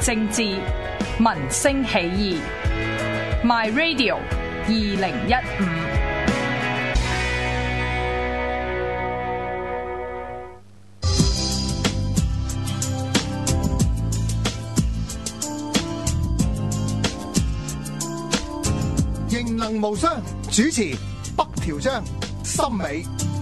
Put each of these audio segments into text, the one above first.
政治，民聲起義。My Radio 2015。 形能無雙，主持北條章、森美。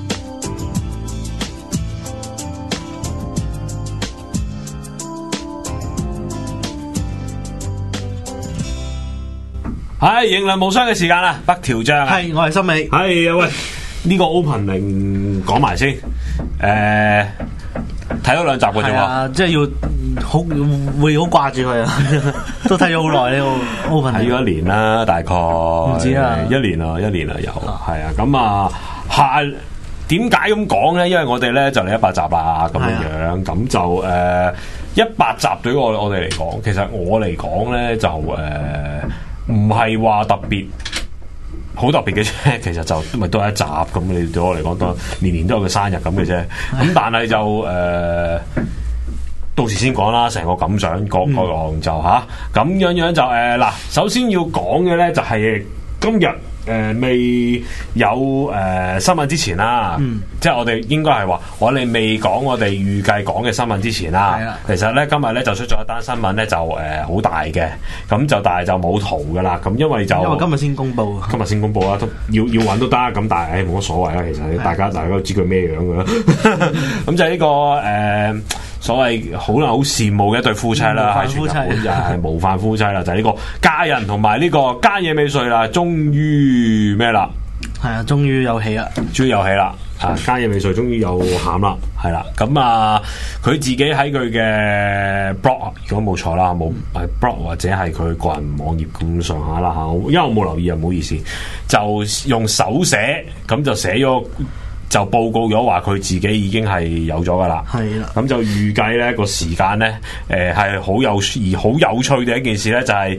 係形能無雙嘅時間啦，北條章啊， 係我係森美。 係啊，喂，呢個 opening 講埋先，睇咗2集嘅啫喎， 係啊，即係要會好掛住佢啊，都睇咗好耐呢個 opening， 睇咗1年啦，大概唔知啊 ，1年啦有，係啊，咁啊點解咁講咧？因為我哋咧就嚟100集啦，咁樣，咁就100集對於我哋嚟講，其實我嚟講咧就唔係話特別好特別嘅啫，其實就咪都係1集咁。你對我嚟講都年年都有個生日咁嘅啫。咁但係就到時先講啦，成個感想各樣就吓咁樣就嗱，首先要講嘅咧就係今日未有新聞之前啦，即係我哋應該係話我哋未講我哋預計講嘅新聞之前啦。其實咧今日咧就出咗一單新聞咧就好大嘅，咁就但係就冇圖噶啦。咁因為今日先公布啦，都要揾都得。咁但係冇乜所謂啦。其實大家都知佢咩樣噶啦。咁就係呢個所謂好羨慕嘅一對夫妻啦，喺全日本就係模範夫妻啦，就係呢個家人同埋呢個菅野美穗啦，終於咩啦？ 係啊，終於有戲啦！ 菅野美穗終於有餡啦，係啦。咁佢自己喺佢嘅 blog， 如果冇錯啦，冇係 blog 或者係佢個人網頁咁上下啦嚇，因為我冇留意啊，唔好意思，就用手寫咁就寫咗。就報告咗話佢自己已經係有咗噶啦，係啦。咁就預計咧個時間咧，係好有趣嘅一件事咧，就係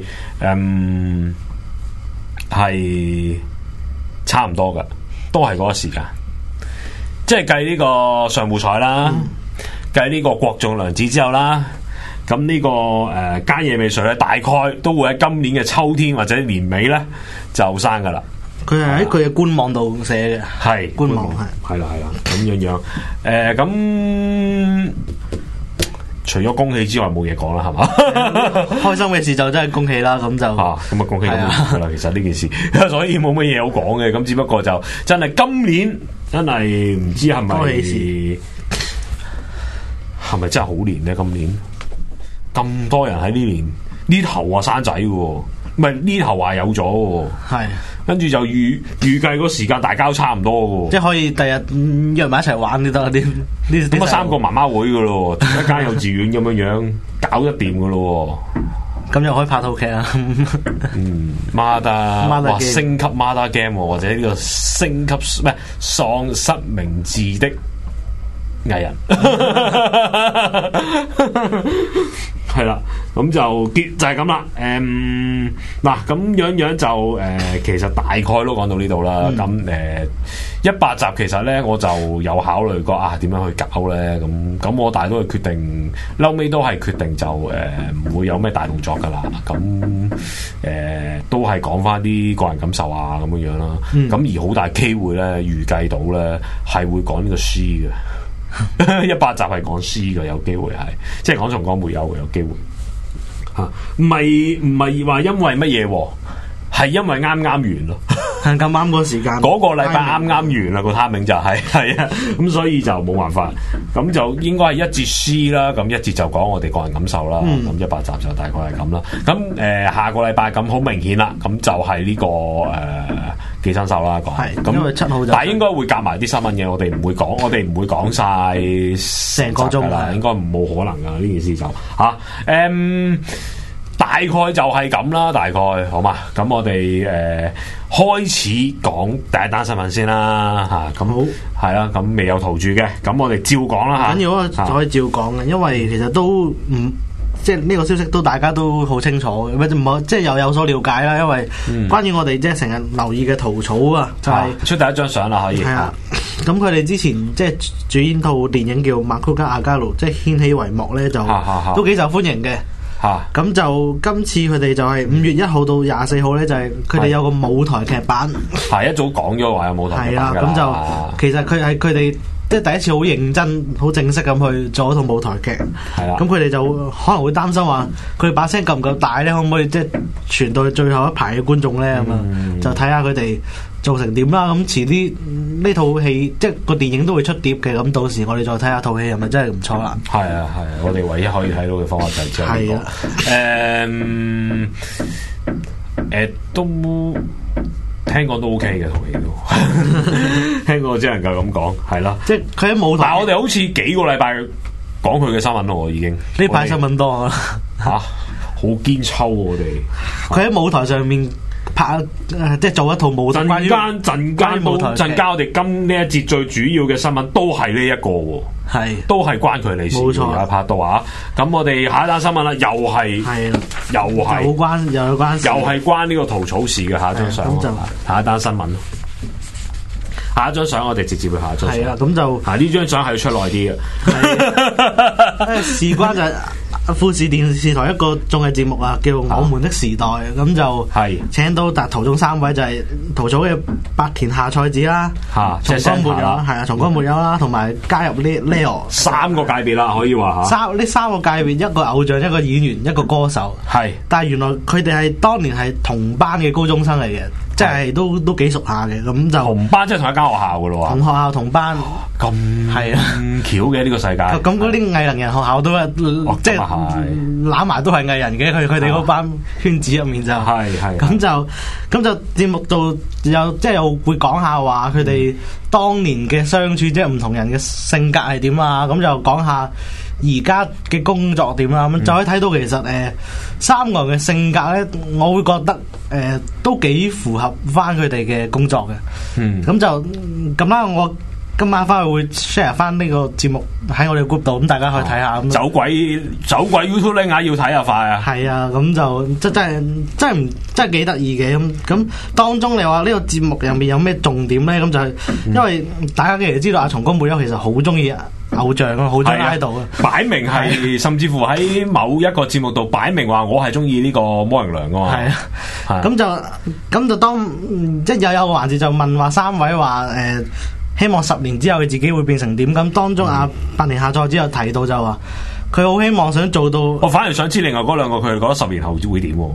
係差唔多噶，都係嗰個時間。即係計呢個上戶彩啦，計呢個國仲良子之後啦，咁呢個菅野美穗咧，大概都會喺今年嘅秋天或者年尾咧就生噶啦。 佢係喺佢嘅官網度寫嘅， 係官網係啦，咁樣咁除咗恭喜之外冇嘢講啦，係嘛？ 開心嘅事就真係恭喜啦，咁就恭喜咁啦。其實呢件事，所以冇乜嘢好講嘅，咁只不過就真係今年真係唔知係咪真係好年咧？今年咁多人喺呢年呢頭話生仔嘅，唔係呢頭話有咗嘅，係。跟住就預計個時間大家都差唔多嘅， 即係可以第日約埋一齊玩都得啲。咁 3個媽媽會嘅咯，一間幼稚園咁樣搞得掂嘅咯。 咁又可以拍套劇啊 ！Mother 升級 Mother Game 或者呢個升級咩喪失明智的藝人。係啦，咁就係咁啦。嗱，咁樣就其實大概都講到呢度啦。咁100集其實咧，我就有考慮過點樣去搞咧。咁我大都係決定，後尾都係決定就唔會有咩大動作噶啦。咁都係講翻啲個人感受啊咁樣啦。咁而好大機會咧，預計到咧係會講呢個詩嘅。100集係講詩嘅，有機會係，即係講松岡沒有嘅，有機會吓，唔係話因為乜嘢，係因為啱完咯， 咁啱個時間， 嗰個禮拜啱完啦，個 timing 就係啊，咁所以就冇辦法，咁就應該係一節詩啦，咁一節就講我哋個人感受啦，咁100集就大概係咁啦，咁下個禮拜咁好明顯啦，咁就係呢個寄生獸啦，講係咁，因為7號就，但係應該會夾埋啲新聞嘅，我哋唔會講晒成個鐘啦，應該冇可能噶呢件事就吓，大概就係咁啦，大概好嘛？咁我哋開始講第一單新聞先啦，吓咁好係啦，咁未有圖住嘅，咁我哋照講啦吓。 緊要可以照講嘅，因為其實都唔。即係呢個消息都大家都好清楚嘅，唔好即係又有所了解啦。因為關於我哋即係成日留意嘅圖草就係出第一張相啦，可以。 係啊，咁佢哋之前即係主演套電影叫《Makuga Agaru》，即係掀起帷幕咧，就都幾受歡迎嘅。 咁就今次佢哋就係5月1號到24號咧，就係佢哋有個舞台劇版。 係一早講咗話有舞台劇版㗎啦。 係啊，咁就其實佢哋即係第一次好認真、好正式咁去做一套舞台劇。 係啦。 咁佢哋就可能會擔心話，佢哋把聲夠唔夠大咧？可唔可以即係傳到去最後一排嘅觀眾咧？咁啊，就睇下佢哋做成點啦。咁遲啲呢套戲即係個電影都會出碟嘅。咁到時我哋再睇下套戲係咪真係唔錯啦。 係啊，係啊，我哋唯一可以睇到嘅方法就係只有呢個。都聽講都 OK 嘅套戲都，聽講只能夠咁講，係啦。即係佢喺舞台， 但係我哋好似幾個禮拜講佢嘅新聞咯，已經呢排新聞多啊。 嚇，好堅抽我哋。 佢喺舞台上面拍，即係做一套舞台。陣間我哋今呢一節最主要嘅新聞都係呢一個喎。係，都係關佢哋事。冇錯，有拍到啊！咁我哋下一單新聞啦，又係有關呢個稻草事嘅下一張相。下一單新聞，下一張相我哋直接去下一張相。係啦，咁就呢張相係要出耐啲嘅。 事關就係富士電視台一個綜藝節目啊，叫《我們的時代》，咁就請到陶總3位，就係陶組嘅白田夏菜子啦，松江沒有啦，係啊，松江沒有啦，同埋加入 Leo 3個界別啦，可以話嚇。 呢3個界別，一個偶像，一個演員，一個歌手。係，但係原來佢哋係當年係同班嘅高中生嚟嘅，即係都幾熟下嘅。咁就同班，即係同一間學校噶咯喎。 同學校同班， 咁係啊，咁巧嘅呢個世界。咁嗰啲藝能人學校都即係攬埋都係藝人嘅，佢哋嗰班圈子入面就咁就節目度又會講下話佢哋當年嘅相處，即係唔同人嘅性格係點啊，咁就講下而家嘅工作點啦，咁就可以睇到其實3個人嘅性格咧，我會覺得都幾符合翻佢哋嘅工作嘅。咁就咁啦，我今晚翻去會 share 翻呢個節目喺我哋 group 度，咁大家可以睇下。 走鬼 YouTube 咧，要睇下快啊！ 係啊，咁就真係幾得意嘅。咁當中你話呢個節目入面有咩重點咧？咁就係因為大家其實知道阿松江沒有其實好中意偶像啊，好中意 idol 啊，擺明係甚至乎喺某一個節目度擺明話我係中意呢個摩仁良噶嘛。 係啊，咁就當即係有個環節就問話3位話希望10年之後佢自己會變成點？咁當中白田夏菜子有提到就話佢好希望想做到。我反而想知另外嗰2個佢哋覺得10年後會點？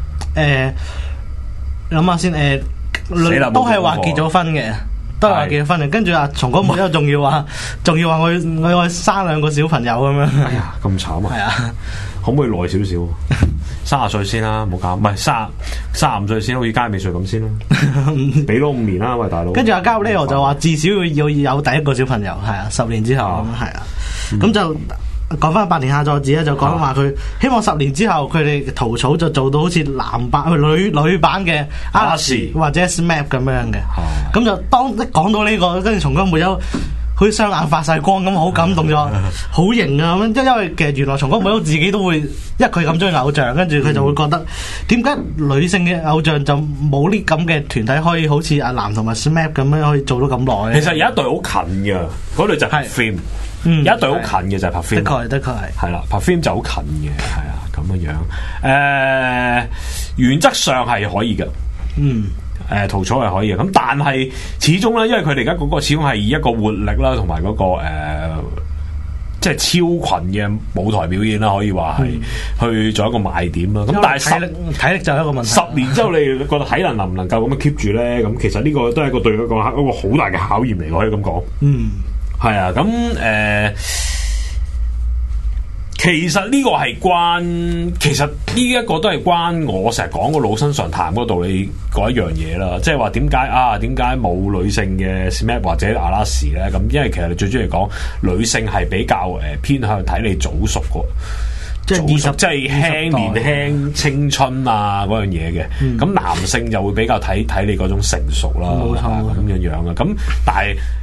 諗下先，都係話結咗婚嘅，都係話結咗婚嘅。跟住松江沒有仲要話我生2個小朋友咁樣。 哎呀，咁慘啊！係啊，可唔可以耐少少？30歲先啦，唔好搞，唔係35歲先，好似加美穗咁先啦，俾多5年啦，喂大佬。跟住加入 Leo 就話至少要有第1個小朋友，係啊，10年之後咁係啊，咁就講翻白田夏菜子咧，就講話佢希望10年之後佢哋稻草就做到好似男版女版嘅嵐或者 SMAP 咁樣嘅，咁就當一講到呢個，跟住松江沒有。佢雙眼發晒光咁，好感動咗，好型啊！咁因為其實原來松江沒有自己都會，因為佢咁中意偶像，跟住佢就會覺得點解女性嘅偶像就冇呢咁嘅團體可以好似阿嵐同埋 SMAP 咁樣可以做到咁耐？其實有一隊好近嘅，嗰隊就係 Perfume，有一隊好近嘅就係 Perfume，的確係啦 Perfume 就好近嘅，係啊咁樣。原則上係可以嘅，稻草係可以嘅，咁但係始終咧，因為佢哋而家嗰個始終係以一個活力啦，同埋嗰個即係超群嘅舞台表演啦，可以話係去做一個賣點啦。咁但係體力就係一個問題。10年之後，你覺得體能唔能夠咁樣 keep 住咧？咁其實呢個都係一個對嗰個好大嘅考驗嚟，可以咁講。係啊，咁其實呢個係其實呢一個都係關我成日講個老生常談嗰個道理嗰一樣嘢啦，即係話點解冇女性嘅 SMAP 或者阿拉士咧？咁因為其實你最主要嚟講，女性係比較偏向睇你早熟個，即係即係年輕青春啊嗰樣嘢嘅。咁男性就會比較睇你嗰種成熟啦，冇錯咁樣啊。咁但係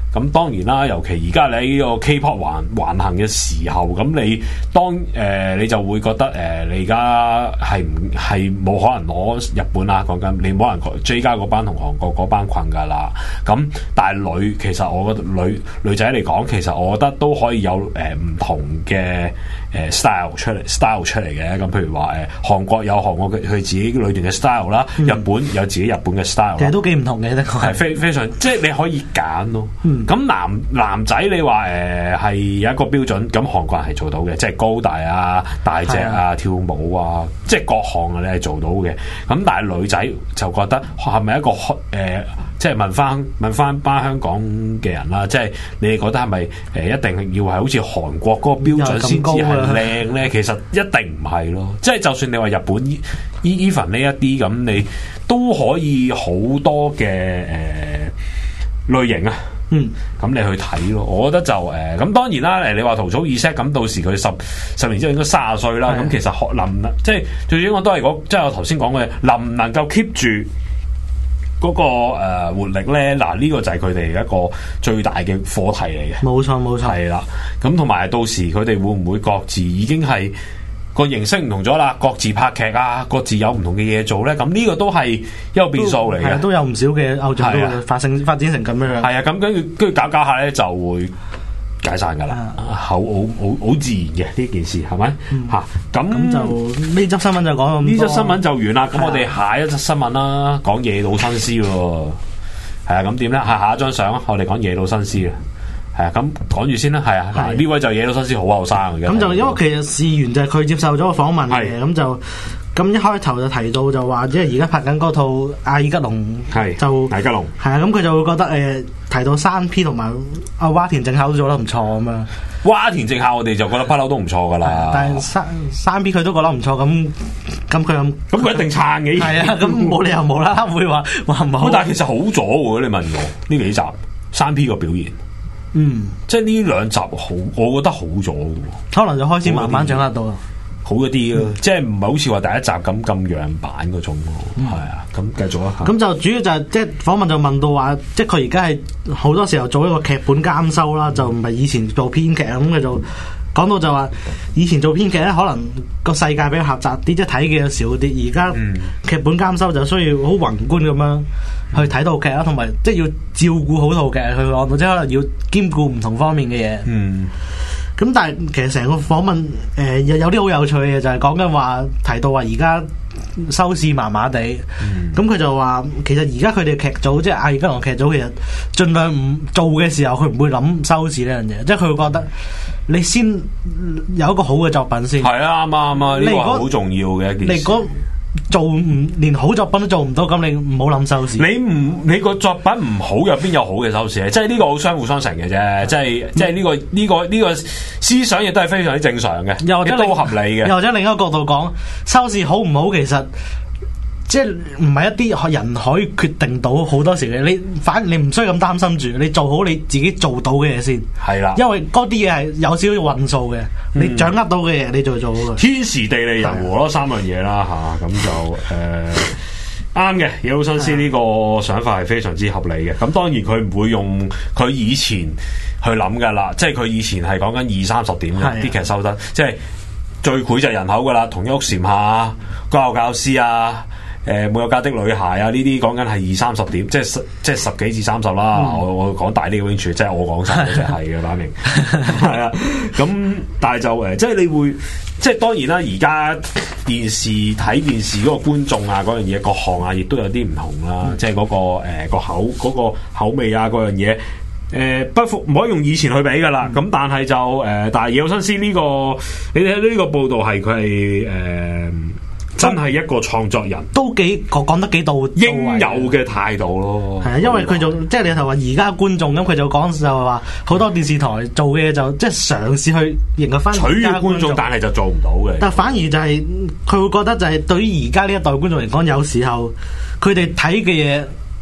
咁當然啦，尤其而家你喺呢個 K-pop 橫行嘅時候，咁你你就會覺得你而家係冇可能攞日本啦，講緊你冇人追加嗰班同韓國嗰班困㗎啦。咁但係其實我覺得女仔嚟講，其實我覺得都可以有唔同嘅style 出嚟嘅。咁譬如話韓國有韓國嘅佢自己裏邊嘅 style 啦，日本有自己日本嘅 style， 其實都幾唔同嘅， 係非常即係你可以揀咯。咁男仔你話係有一個標準，咁韓國人係做到嘅，即係高大啊、大隻啊、跳舞啊，即係各項你係做到嘅。咁但係女仔就覺得係咪一個即係問翻班香港嘅人啦，即係你哋覺得係咪一定要係好似韓國嗰個標準先至係靚咧？其實一定唔係咯，即係就算你話日本 even 呢一啲咁，你都可以好多嘅類型啊。咁你去睇咯，我覺得就咁當然啦。你話陶草意識咁，到時佢十年之後應該30歲啦。咁其實即係最主要我都係即係我頭先講嘅，能唔能夠 keep 住嗰個活力咧？嗱，呢個就係佢哋一個最大嘅課題嚟嘅。冇錯，係啦。咁同埋到時佢哋會唔會各自已經係個形式唔同咗啦？各自拍劇啊，各自有唔同嘅嘢做咧。咁呢個都係一個變數嚟嘅。都有唔少嘅偶像都會發展成咁樣。係啊，咁跟住搞下咧就會解散㗎啦。好自然嘅呢件事係咪？咁就呢則新聞就講到呢則新聞就完啦。咁我哋下一則新聞啦，講野島伸司喎。係啊，咁點咧？下一張相啊，我哋講野島伸司啊。係啊，咁講住先啦。係啊，呢位就野島伸司好後生嘅。咁就因為其實事緣就係佢接受咗個訪問嘅，咁一開頭就提到就話，即係而家拍緊嗰套《阿爾吉龍》，就阿爾吉龍係啊，咁佢就會覺得提到山 P 同埋阿窪田正孝都做得唔錯咁樣。窪田正孝我哋就覺得不嬲都唔錯噶啦，但係山 P 佢都覺得唔錯，咁佢一定撐嘅。係啊，咁冇理由無啦啦會話唔好。但係其實好咗喎，你問我呢幾集山 P 個表現。即係呢兩集我覺得好咗嘅，可能就開始慢慢掌握到啦，好一啲咯，即係唔係好似話第一集咁樣板嗰種咯，係啊，咁繼續啊，咁就主要就係即係訪問就問到話，即係佢而家係好多時候做一個劇本監修啦，就唔係以前做編劇咁，佢就講到就話以前做編劇咧，可能個世界比較狹窄啲，即係睇嘅少啲，而家劇本監修就需要好宏觀咁樣去睇套劇啦，同埋即係要照顧好套劇去講到，即係可能要兼顧唔同方面嘅嘢。咁但係其實成個訪問有啲好有趣嘅嘢，就係講緊話提到話而家收視麻麻地，咁佢就話其實而家佢哋劇組即係阿爾吉龍劇組，其實盡量唔做嘅時候，佢唔會諗收視呢樣嘢，即係佢會覺得你先有一個好嘅作品先。係啊，啱啊，呢個係好重要嘅一件事。連好作品都做唔到，咁你唔好諗收視。你個作品唔好，入邊有好嘅收視？即係呢個好相輔相成嘅啫。即係呢個思想亦都係非常之正常嘅，亦都好合理嘅。又或者另一個角度講，收視好唔好，其實即係唔係一啲人可以決定到好多時嘅。你唔需要咁擔心住，你做好你自己做到嘅嘢先。係啦，因為嗰啲嘢係有少少運數嘅，你掌握到嘅嘢你就做好。天時地利人和咯，三樣嘢啦嚇，咁就啱嘅。野島伸司呢個想法係非常之合理嘅。咁當然佢唔會用佢以前去諗噶啦，即係佢以前係講緊20-30點嘅啲劇收得，即係最膾炙人口噶啦，同一屋檐下、高校教師啊。沒有家的女孩啊，呢啲講緊係20-30點，即係10幾至30啦。我講大啲嘅 range，即係我講晒嗰隻係嘅，擺明係啊。咁但係就即係你會，即係當然啦。而家睇電視嗰個觀眾啊，嗰樣嘢各項啊，亦都有啲唔同啦。即係嗰個口味啊，嗰樣嘢唔可以用以前去比噶啦。咁但係就但係野島伸司呢個，你睇呢個報道係佢係真係一個創作人，都講得幾到應有嘅態度咯。係啊，因為佢就即係你頭話而家觀眾咁，佢就講就話好多電視台做嘅嘢就即係嘗試去迎合翻取悅觀眾，但係就做唔到嘅。但反而就係佢會覺得就係對於而家呢一代觀眾嚟講，有時候佢哋睇嘅嘢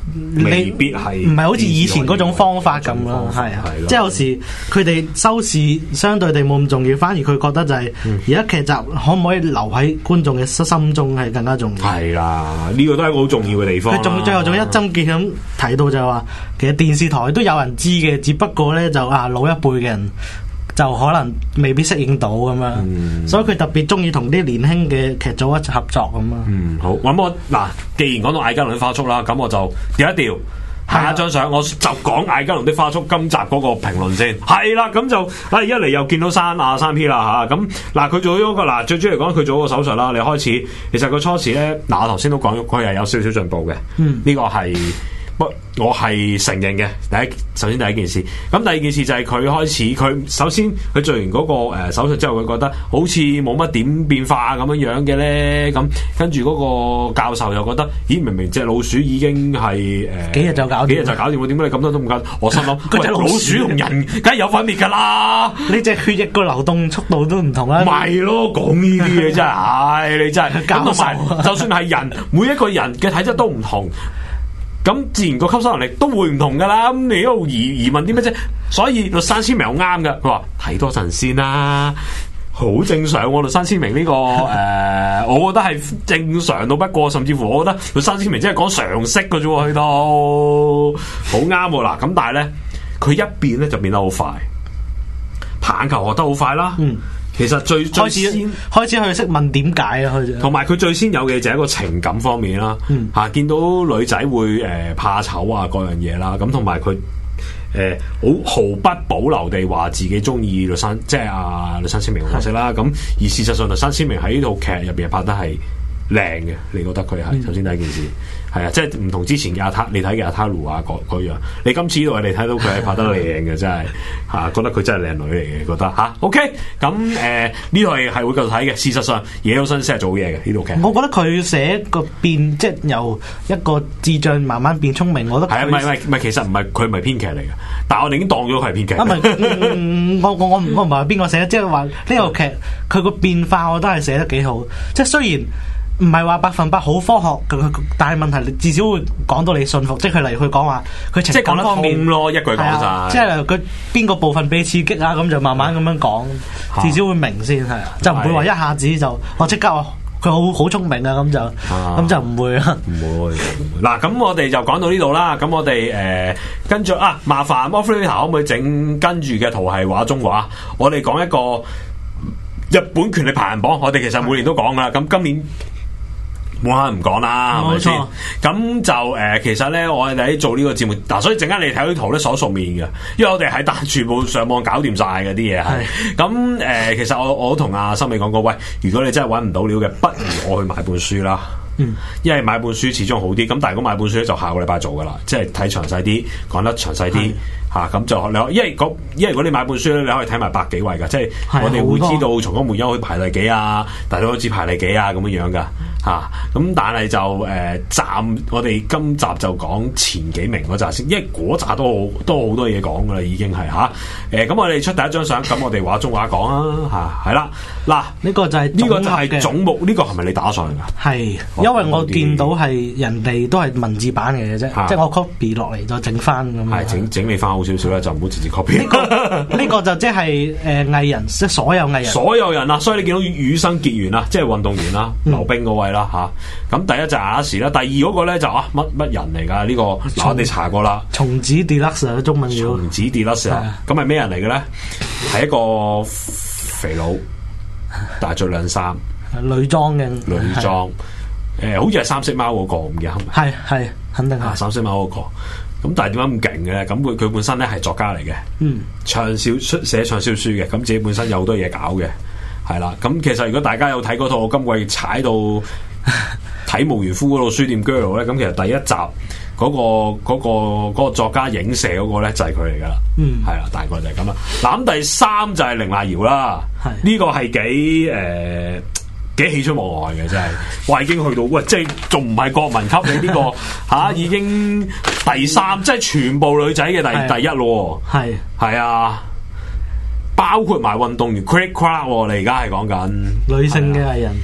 未必係唔係好似以前嗰種方法咁咯，係啊，即係有時佢哋收視相對地冇咁重要，反而佢覺得就係而家劇集可唔可以留喺觀眾嘅心中係更加重要。 係啦，呢個都係一個好重要嘅地方。 佢仲最後仲一針見咁提到就係話，其實電視台都有人知嘅，只不過咧就老一輩嘅人就可能未必適應到咁樣，所以佢特別中意同啲年輕嘅劇組一齊合作咁啊。 好，咁我嗱，既然講到艾嘉龍的花束啦，咁我就調一調。下一張相，我就講艾嘉龍的花束今集嗰個評論先。係啦，咁就一嚟又見到山 P 啦嚇。咁嗱，佢做咗個嗱，最主要嚟講，佢做咗個手術啦。你開始，其實佢初時咧，嗱我頭先都講咗，佢係有少少進步嘅。呢個係我係承認嘅。首先第一件事，咁第二件事就係佢開始，佢首先佢做完嗰個手術之後，佢覺得好似冇乜點變化咁樣嘅咧。咁跟住嗰個教授又覺得，咦，明明隻老鼠已經係幾日就搞掂， 喎，點解你咁多都唔搞？我心諗，隻老鼠同人梗係有分別㗎啦。 你隻血液個流動速度都唔同啦。 咪咯，講呢啲嘢真係，你真係咁同埋，就算係人，每一個人嘅體質都唔同。咁自然個吸收能力都會唔同噶啦，咁你喺度疑問啲咩啫？所以律山千明好啱噶，佢話睇多陣先啦，好正常喎。律山千明呢個我覺得係正常到不過，甚至乎我覺得律山千明真係講常識嘅啫喎，去到好啱喎。嗱，咁但係咧，佢一變咧就變得好快，棒球學得好快啦。其實最先開始去識問點解啊， 同埋佢最先有嘅就係一個情感方面啦，見到女仔會怕醜啊各樣嘢啦，咁同埋佢好毫不保留地話自己中意律山，即係律山千明嘅角色啦。咁而事實上律山千明喺呢套劇入邊拍得係靚嘅，你覺得佢係？首先第一件事係啊，即係唔同之前嘅你睇嘅阿塔魯啊嗰樣，你今次呢度你睇到佢係拍得靚嘅，真係覺得佢真係靚女嚟嘅，覺得OK。咁呢套係會繼續睇嘅。事實上野島伸司係做好嘢嘅呢套劇。 我覺得佢寫個變，即係由一個智障慢慢變聰明，我覺得係唔係，其實唔係佢唔係編劇嚟嘅，但係我哋已經當咗佢係編劇。 我唔係話邊個寫，即係話呢套劇佢個變化，我覺得係寫得幾好。即係雖然唔係話100%好科學，但係問題你至少會講到你信服，即係佢例如佢講話佢情感方面咯，一句講晒， 即係佢邊個部分俾刺激啊，咁就慢慢咁樣講，至少會明先係啊，就唔會話一下子就我即刻佢好聰明啊，咁就唔會啦。 唔會嗱，咁我哋就講到呢度啦。咁我哋跟住麻煩 Moderator 可唔可以整跟住嘅圖係畫中畫？我哋講一個日本權力排行榜，我哋其實每年都講噶啦。咁今年冇可能唔講啦，係咪先？咁就其實咧，我哋喺做呢個節目嗱，所以陣間你睇啲圖咧，所熟面嘅，因為我哋喺全部上網搞掂晒嘅啲嘢係。咁其實我同阿森美講過，喂，如果你真係揾唔到料嘅，不如我去買本書啦。因為買本書始終好啲。咁但係如果買本書咧，就下個禮拜做噶啦，即係睇詳細啲，講得詳細啲。咁就你因為如果你買本書咧，你可以睇埋百幾位噶，即係我哋會知道《松岡門休》去排第幾啊，大島好似排第幾啊咁樣樣噶咁但係就我哋今集就講前幾名嗰扎先，因為嗰扎都好多嘢講噶啦，已經係咁我哋出第一張相，咁我哋畫中畫講啊係啦，嗱呢個就係總目，呢個係咪你打上嚟噶？係， 因為我見到係人哋都係文字版嚟嘅啫，即係我 copy 落嚟再整翻咁。 係整理翻好少少啦，就唔好直接 copy。 呢個就即係藝人，即係所有藝人啊，所以你見到羽生結弦啦，即係運動員啦，溜冰嗰位啦咁第一就亞視啦，第二嗰個咧就乜人嚟㗎？呢個嗱我哋查過啦， 松子 Deluxe 中文叫松子 Deluxe，咁係咩人嚟嘅咧？係一個肥佬，但係着靚衫， 女裝嘅女裝，好似係三色貓嗰個，唔記得係咪？ 係肯定係三色貓嗰個。咁但係點解咁勁嘅咧？咁佢本身咧係作家嚟嘅，寫暢銷書嘅，咁自己本身有好多嘢搞嘅，係啦。咁其實如果大家有睇嗰套我今季踩到睇無緣夫嗰套書店 girl 咧，咁其實第一集嗰個作家影射嗰個咧就係佢嚟噶啦，係啦，大概就係咁啦。嗱咁第三就係凌麗瑤啦，呢個係幾喜出望外嘅真係，哇！已經去到喂，即係仲唔係國民級你呢個已經第三，即係全部女仔嘅第一咯，係啊，包括埋運動員 Craig Clark 你而家係講緊女性嘅藝人，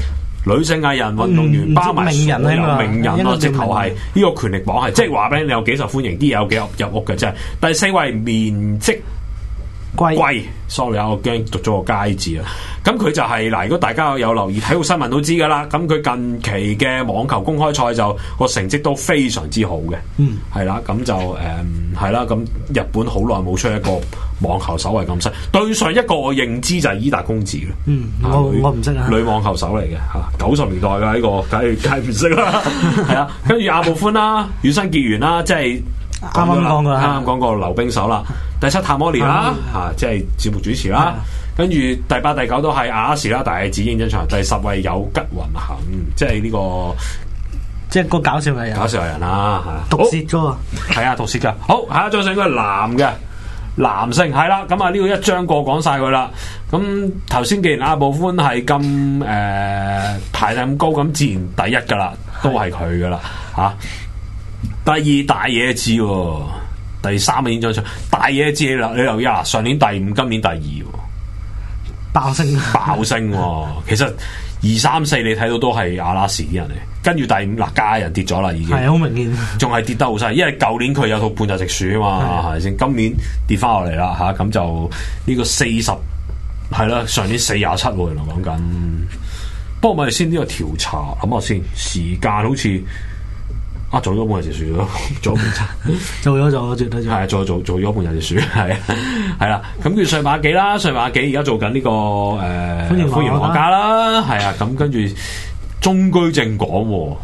女性藝人、運動員包埋名人啊， 名人咯，直頭係呢個權力榜係，即係話俾你有幾受歡迎，啲嘢有幾入屋嘅啫。第4位棉織圭 ，sorry 啊，我驚讀咗個佳字啊。咁佢就係嗱，如果大家有留意體育新聞都知噶啦。咁佢近期嘅網球公開賽就個成績都非常之好嘅，係啦。咁就係啦。咁日本好耐冇出一個網球手係咁犀。對上一個我認知就係伊達公子啦。 我唔識啊， 女網球手嚟嘅嚇，90年代嘅呢個，梗係唔識啦。係啊，跟住阿部寬啦、羽生結弦啦，即係啱啱講過溜冰手啦。第7塔摩尼啦即係節目主持啦。跟住第8、第9都係阿拉士啦，大子認真場。第10位有吉雲行，即係呢個， 即係個搞笑藝人。 搞笑藝人啦， 毒舌噶喎， 係啊，毒舌噶。好，下一張相應該係男性，係啦。咁啊，呢個一張過講晒佢啦。咁頭先既然阿部寬係咁排得咁高，咁自然第一噶啦，都係佢噶啦嚇。第2大野智喎，第3嘅演唱場大野智啦，你留意下，上年第5，今年第2喎。 爆升， 其實2、3、4你睇到都係阿拉士啲人嚟，跟住第5嗱家人跌咗啦，已經係好明顯， 仲係跌得好犀利，因為舊年佢有套半澤直樹啊嘛，係咪先？今年跌翻落嚟啦嚇，咁就呢個40係啦，上年47喎，原來講緊。不過我哋先呢個調查諗下先，時間好似。做咗半日就樹咗，做半餐， 做咗絕對係做咗半日就樹，係啦。咁佢上馬幾啦，上馬幾而家做緊呢個歡迎我家啦，係啊。咁跟住中居正廣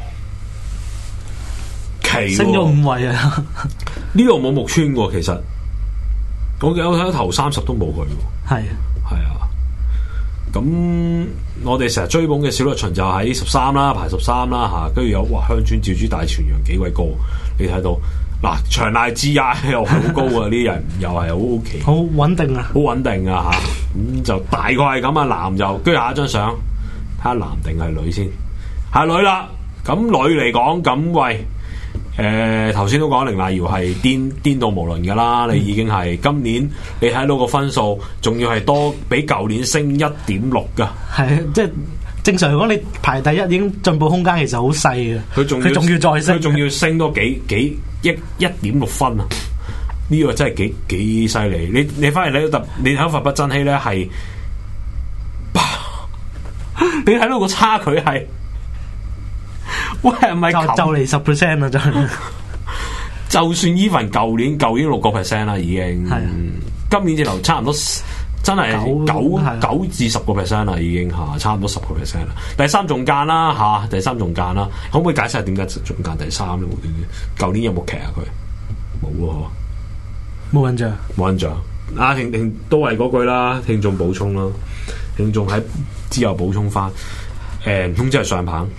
奇升咗5位啊！ 呢度冇木村喎，其實我睇到頭30都冇佢喎，係啊。咁我哋成日追捧嘅小栗旬就喺13啦，排13啦嚇，跟住有香川照珠大泉洋幾位高，你睇到嗱長瀨智也又好高啊，啲人又係好 OK， 好穩定啊， 好穩定啊嚇，咁就大概係咁啊。男就跟住下一張相，睇下男定係女先，係女啦。咁女嚟講，咁喂。頭先都講凌麗瑤係顛到無倫㗎啦，你已經係今年你睇到個分數，仲要係多比舊年升1.6㗎。係即係正常嚟講，你排第一已經進步空間其實好細嘅。佢仲要再升， 佢仲要升多1.6分啊！呢個真係幾犀利。你翻嚟你睇佛不真希咧係，你睇到個差距係。喂，係咪就嚟10% 啦？ 就算 even 舊年6% 啦，已經今年直頭差唔多，真係9至10% 啦，已經嚇，差唔多10% 啦。第3仲間啦嚇，第3仲間啦，可唔可以解釋下點解仲間第3咧？無端端，舊年有冇劇啊？佢冇喎， 冇印象， 冇印象。阿聽都係嗰句啦，聽眾補充啦，聽眾喺之後補充翻。唔通真係上棒，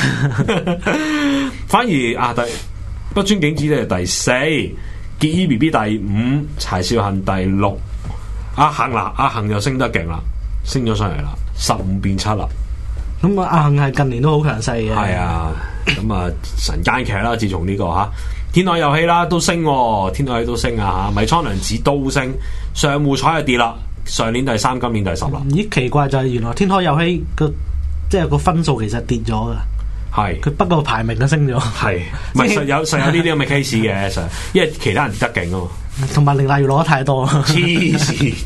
反而北川景子咧第4，結衣 B B 第5，柴少恒第6，阿恒又升得勁啦，升咗上嚟啦，15變7啦。 咁阿恒係近年都好強勢嘅。 係啊，咁啊神間劇啦，自從呢個天海遊戲啦都升，天海遊戲都升啊嚇，米倉涼子都升，上戶彩就跌啦，上年第3，今年第10啦。 咦，奇怪就係原來天海遊戲即係個分數其實跌咗噶，係佢不過排名都升咗，係咪實有呢啲咁嘅 case 嘅，實因為其他人跌得勁啊嘛， 同埋凌麗瑤攞得太多， 黐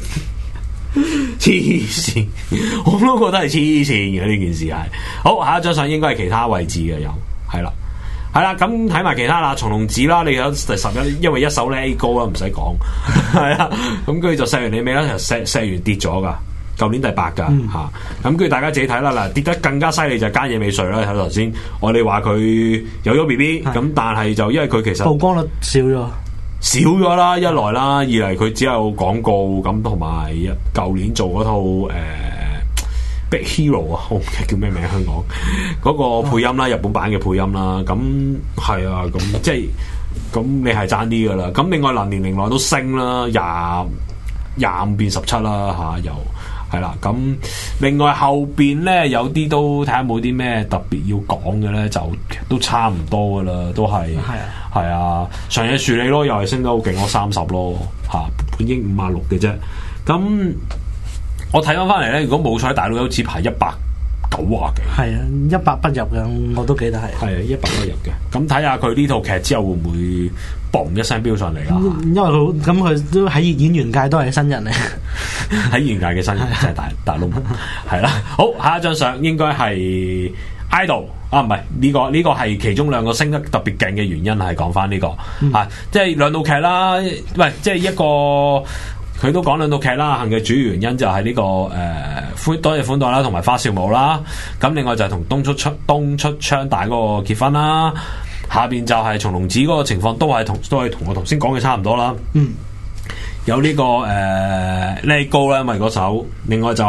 線，我都覺得係黐線嘅呢件事係。好，下一張相應該係其他位置嘅，有係啦，咁睇埋其他啦，松隆子啦，你有第11，因為一手咧 A 高啦，唔使講，係啊，咁跟住就石原里美啦，石原跌咗噶。舊年第8㗎嚇，咁跟住大家自己睇啦。嗱，跌得更加犀利就係菅野美穗啦。睇到頭先，我哋話佢有咗 B B，咁但係就因為佢其實曝光率少咗啦，一來啦，二嚟佢只有廣告咁，同埋舊年做嗰套Big Hero 啊，我唔記得叫咩名，香港嗰個配音啦，日本版嘅配音啦，咁係啊，咁即係咁你係爭啲㗎啦。咁另外年齡內都升啦，25變17啦嚇，又。係啦，咁另外後邊咧有啲都睇下冇啲咩特別要講嘅咧，就都差唔多噶啦，都係係啊，長野樹里咯，又係升得好勁，我30咯嚇，本應56嘅啫。咁我睇翻嚟咧，如果冇彩大佬有只排190 幾。 係啊，100不入嘅，我都記得係。 係啊，100不入嘅。咁睇下佢呢套劇之後會唔會嘣一聲飆上嚟啦？ 因為佢都喺演員界都係新人嚟， 喺演員界嘅新人真係大窿。係啦，好，下一張相應該係 idol 啊，唔係呢個係其中兩個升得特別勁嘅原因，係講翻呢個啊，即係兩套劇啦，喂，即係一個佢都講兩套劇啦，行嘅主要原因就係呢個多謝款待啦，同埋花少舞啦，咁另外就係同東出昌大嗰個結婚啦，下邊就係松隆子嗰個情況都係同我頭先講嘅差唔多啦，有呢個Let It Go啦，因為嗰首，另外就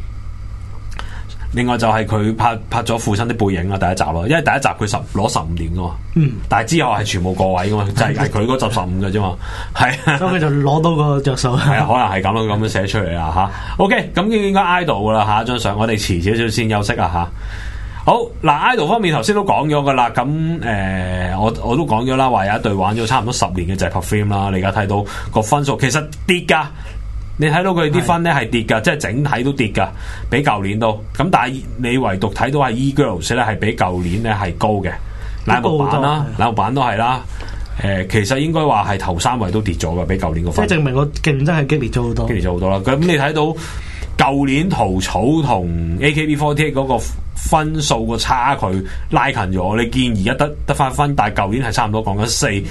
係佢拍咗父親的背影啊，第一集咯，因為第一集佢攞15點噶嘛，但係之後係全部過位噶嘛，就係佢嗰集15嘅啫嘛，係，所以佢就攞到個着數，係啊，可能係咁樣寫出嚟啊吓。OK， 咁應該 idol 噶啦，下一張相我哋遲少少先休息啊吓。好嗱 ，idol 方面頭先都講咗噶啦，咁我都講咗啦，話有一隊玩咗差唔多10年嘅就係 Perfume 啦，你而家睇到個分數其實跌噶。你睇到佢啲分咧係跌㗎，即係整體都跌㗎，比舊年都咁。但係你唯獨睇到係 E-Girls 咧係比舊年咧係高嘅，乃木坂啦，乃木坂都係啦。其實應該話係頭3位都跌咗㗎，比舊年個分。即係證明個競爭係激烈咗好多。激烈咗好多啦。咁你睇到舊年稻草同 AKB48 嗰個分數個差距拉近咗，你見而家得翻分，但係舊年係差唔多講緊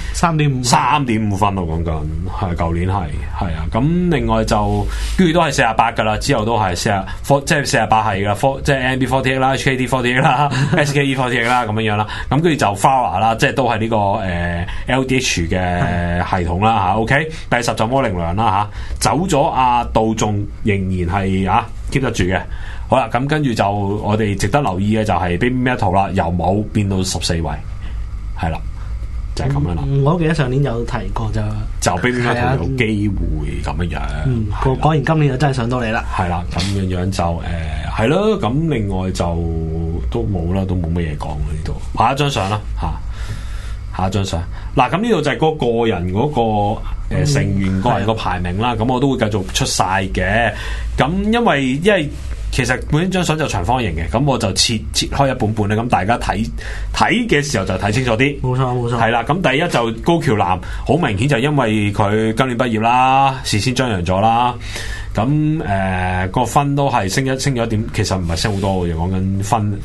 3.5分咯，講緊係舊年係啊，咁另外就跟住都係48噶啦，之後都係即係48係噶，即係 NB48 啦、HKT48 啦、SKE48 啦咁樣啦，咁跟住就 Farah 啦，即係都係呢個LDH 嘅系統啦嚇，OK， 第10就魔靈娘啦嚇，走咗阿道仲仍然係keep 得住嘅。好啦，咁跟住就我哋值得留意嘅就係 Baby Metal 啦，由冇變到14位，係啦，就係咁樣啦。我記得上年有提過就 Baby Metal 有機會咁樣樣。果然今年就真係上到嚟啦。係啦，咁樣樣就係咯，咁另外就都冇啦，都冇乜嘢講啦呢度。下一張相啦，下一張相。嗱，咁呢度就係嗰個人嗰個成員個人個排名啦，咁我都會繼續出晒嘅。咁因為其實每一張相就長方形嘅，咁我就切開一半半咧，咁大家睇嘅時候就睇清楚啲。冇錯，係啦。咁第一就高橋藍，好明顯就因為佢今年畢業啦，事先張揚咗啦。咁個分都係升咗一點，其實唔係升好多嘅，講緊分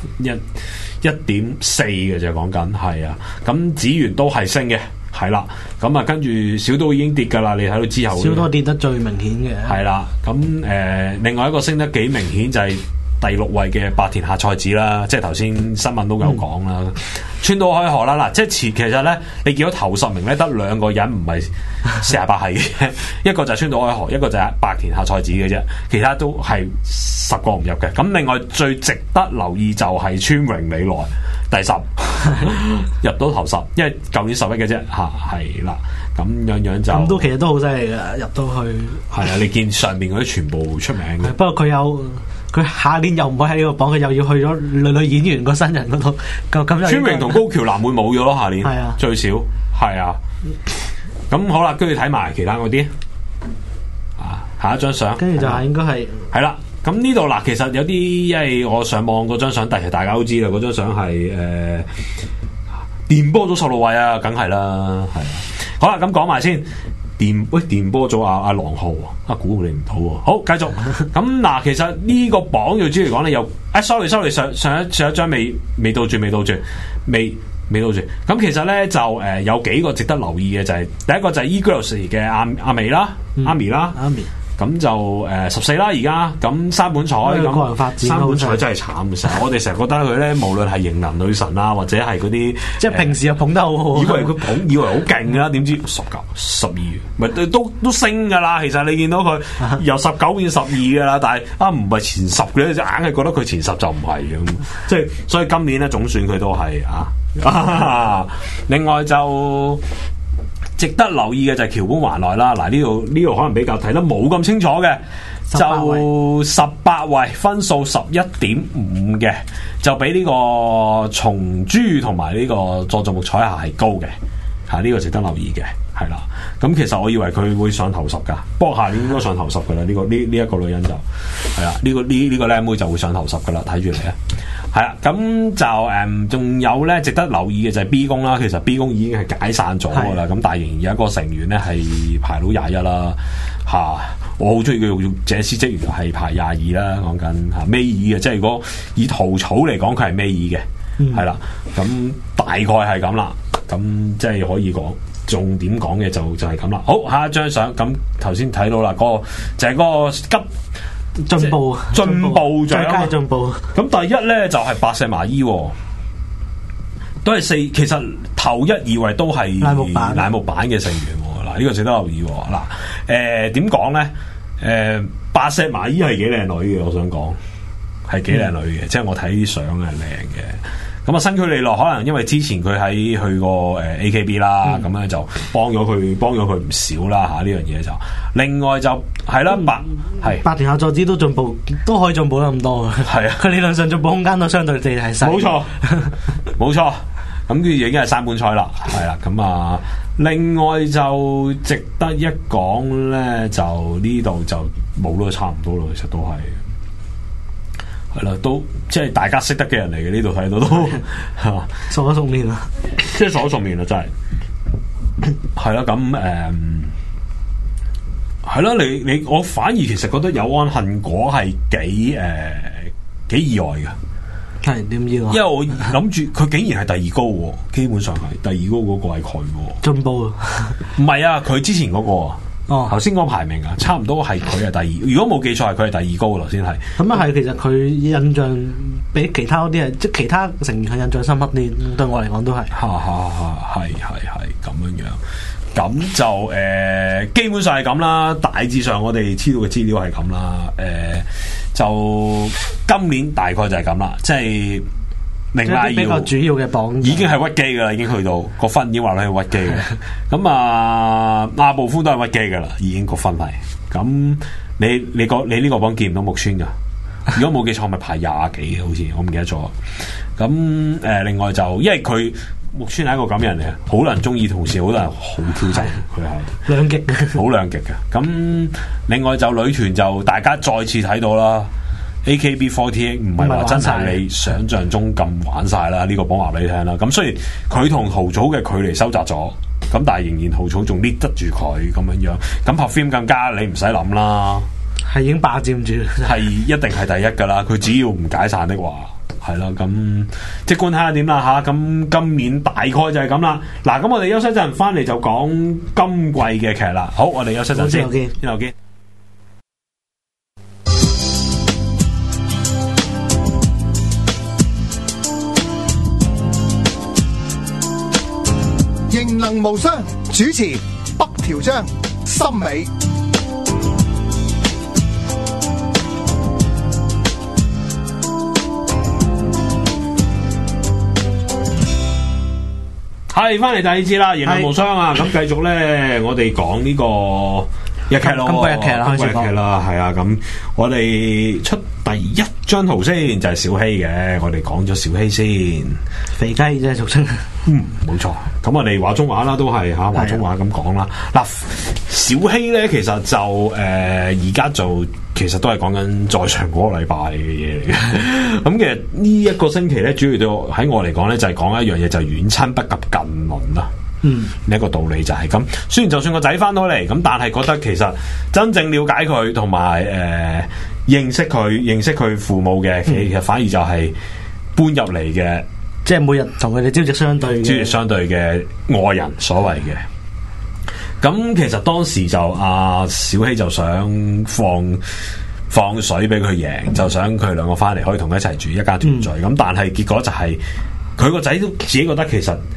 1.4嘅就講緊係啊。咁子源都係升嘅。係啦，咁跟住小島已經跌㗎啦，你睇到之後。小島跌得最明顯嘅。係啦，咁另外一個升得幾明顯就係第6位嘅白田夏菜子啦，即係頭先新聞都有講啦。川島海荷啦，嗱，即係其實咧，你見到頭10名咧得2個人唔係48係嘅，一個就係川島海荷，一個就係白田夏菜子嘅啫，其他都係10個唔入嘅。咁另外最值得留意就係川榮美來。第10入到頭10，因為舊年11嘅啫嚇，係啦，咁樣就咁都其實都好犀利㗎，入到去係啊！你見上邊嗰啲全部出名嘅，不過佢下年又唔會喺呢個榜，佢又要去咗女演員個新人嗰度，咁川榮同高橋藍會冇咗咯，下年係啊，最少係啊，咁好啦，跟住睇埋其他嗰啲下一張相，跟住就係應該係啦。咁呢度嗱，其實有啲，因為我上網嗰張相，其實大家都知啦，嗰張相係電波組16位啊，梗係啦，係啊。好啦，咁講埋先，電波組阿郎浩估你唔到喎。好，繼續。咁嗱，其實呢個榜要主要嚟講咧，有sorry，上一張未到住。咁其實咧就有幾個值得留意嘅，就係第一個就係 E-Girls 嘅阿美啦，阿咪啦。咁就14啦，而家咁三本彩咁，三本彩真係慘嘅。我哋成日覺得佢咧，無論係型男女神啊，或者係嗰啲，即係平時又捧得好好，以為好勁啊，點知19、12，咪都升噶啦。其實你見到佢由19變12噶啦，但係唔係前10嘅，就硬係覺得佢前10就唔係咁。即係所以今年咧總選佢都係另外就值得留意嘅就係橋本環奈啦，嗱呢度可能比較睇得冇咁清楚嘅，就18位分數11.5嘅，就比呢個松珠同埋呢個佐佐木彩夏係高嘅，呢個值得留意嘅。 係啦。咁其實我以為佢會上頭10㗎，不過下年應該上頭10㗎啦。呢一個女人就係啦，呢個靚妹就會上頭10㗎啦，睇住嚟啊！係啦，咁就仲有咧值得留意嘅就係 B 宮啦。其實 B 宮已經係解散咗㗎啦，咁但係仍然有一個成員咧係排到21啦嚇。我好中意佢用這絲職員係排22啦，講緊嚇尾二嘅，即係如果以稻草嚟講，佢係尾二嘅，係啦。咁大概係咁啦，咁即係可以講重點講嘅就係咁啦。好，下一張相，咁頭先睇到啦，嗰個就係嗰個急進步獎， 最佳進步。 咁第一咧就係白石麻衣，都係4，其實頭1、2位都係乃木坂嘅成員。嗱，呢個值得留意。嗱，點講咧？白石麻衣係幾靚女嘅，我想講係幾靚女嘅，即係我睇啲相係靚嘅。咁啊，新居利樂可能因為之前佢去過AKB 啦，咁咧就幫咗佢唔少啦嚇。呢樣嘢就另外就係啦，白田孝佐之都進步，都可以進步得咁多嘅。係啊，佢理論上進步空間都相對地係細。 冇錯。咁佢已經係3本賽啦，係啦。咁啊，另外就值得一講咧，就呢度就冇咯，差唔多咯。其實都係啦，都即係大家識得嘅人嚟嘅，呢度睇到都係嘛， 熟口熟面啦， 即係熟口熟面啦，真係係啦。咁係啦，你我反而其實覺得有安恨果係幾意外嘅。 係點知啊？ 因為我諗住佢竟然係第2高喎，基本上係第2高嗰個係佢喎。 進步唔係啊，佢之前嗰個頭先嗰個排名啊，差唔多係佢係第2。如果冇記錯係佢係第2高咯，先係。咁啊係， 其實佢印象比其他嗰啲係即係其他成員係印象深刻啲，對我嚟講都係。係咁樣樣。咁就基本上係咁啦。大致上我哋知道嘅資料係咁啦。就今年大概就係咁啦，即係明拉比較主要嘅榜已經係屈機噶啦，已經去到個分已經話你係屈機嘅。咁啊，阿部夫都係屈機噶啦，已經個分係。咁你呢個榜見唔到木村噶？如果冇記錯，咪排20幾好似，我唔記得咗。咁另外就因為佢。木村係一個咁人嚟嘅，好多人中意，同時好多人好挑戰，佢係兩極， 好兩極嘅。咁另外就女團就大家再次睇到啦 ，AKB48 唔係話真係你想象中咁玩晒啦。呢個榜話俾你聽啦。咁雖然佢同桃草嘅距離收窄咗，咁但係仍然桃草仲 lead 得住佢咁樣樣。咁 Perfume 更加你唔使諗啦， 係已經霸佔住， 係一定係第一噶啦。佢只要唔解散的話。係啦，咁即管睇下點啦吓，咁今年大概就係咁啦。嗱，咁我哋休息一陣，翻嚟就講今季嘅劇啦。好，我哋休息一陣先，之後見。 型能無雙，主持北條章、森美。 係翻嚟第2節啦，型能無雙啊！咁繼續咧，我哋講呢個日劇咯， 今季日劇啦，開始講啦，係啊！咁我哋出第1張圖先，就係小希嘅，我哋講咗小希先， 肥雞啫，俗稱。 冇錯。咁我哋話中話啦，都係嚇話中話咁講啦。嗱，小希咧，其實就而家就。其實都係講緊在場嗰個禮拜嘅嘢嚟嘅。咁其實呢一個星期咧，主要對喺我嚟講咧，就係講一樣嘢，就係遠親不及近鄰啦。呢一個道理就係咁。雖然就算個仔翻到嚟，咁但係覺得其實真正了解佢同埋認識佢父母嘅，其實反而就係搬入嚟嘅， 即係每日同佢哋朝夕相對嘅愛人，所謂嘅。咁其實當時就小希就想放水俾佢贏，就想佢兩個翻嚟可以同佢一齊住，一家團聚。咁但係結果就係佢個仔都自己覺得其實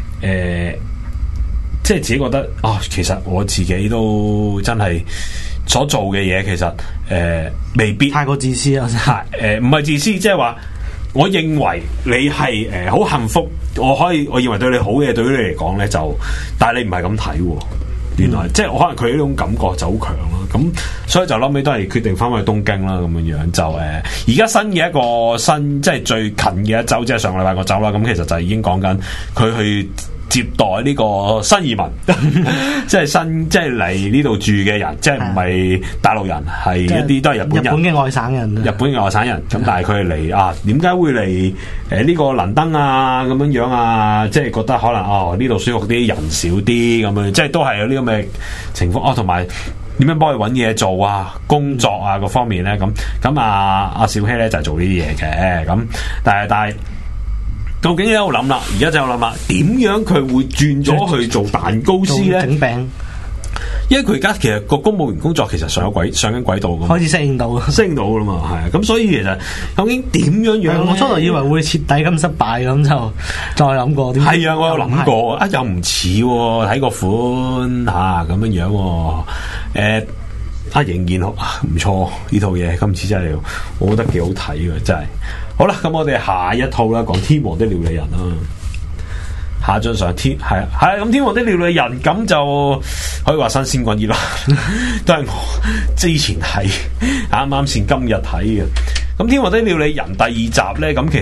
即係自己覺得其實我自己都真係所做嘅嘢，其實未必太過自私啊！ 唔係自私，即係話我認為你係好幸福，我認為對你好嘅，對於你嚟講咧就，但係你唔係咁睇喎。原來即係可能佢呢種感覺就好強咯，咁所以就後尾都係決定翻去東京啦，咁樣樣就而家新嘅一個即係最近嘅一周，即係上個禮拜個周啦，咁其實就已經講緊佢去接待呢個新移民，即係嚟呢度住嘅人，即係唔係大陸人，係一啲都係日本人， 日本嘅外省人， 日本嘅外省人。咁但係佢哋嚟啊，點解會嚟呢個倫敦啊咁樣啊？即係覺得可能呢度舒服啲，人少啲咁樣，即係都係有呢咁嘅情況。同埋點樣幫佢揾嘢做啊、工作啊各方面咧？咁阿小希咧就係做呢啲嘢嘅。咁但係。究竟喺度諗啦，而家就有諗啦，點樣佢會轉咗去做蛋糕師咧？ 整餅， 因為佢而家其實個公務員工作其實上緊軌道㗎嘛， 開始適應到啦嘛，係啊，咁所以其實究竟點樣我初頭以為會徹底咁失敗，咁就再諗過。 係啊，我有諗過啊，又唔似睇個款嚇咁樣仍然唔錯呢套嘢，今次真係我覺得幾好睇嘅，真係。好啦，咁我哋下一套啦，講天王的料理人啦。下張相係咁天王的料理人，咁就可以話新鮮滾熱辣，都係我之前睇啱先今日睇嘅。咁天王的料理人第2集咧，咁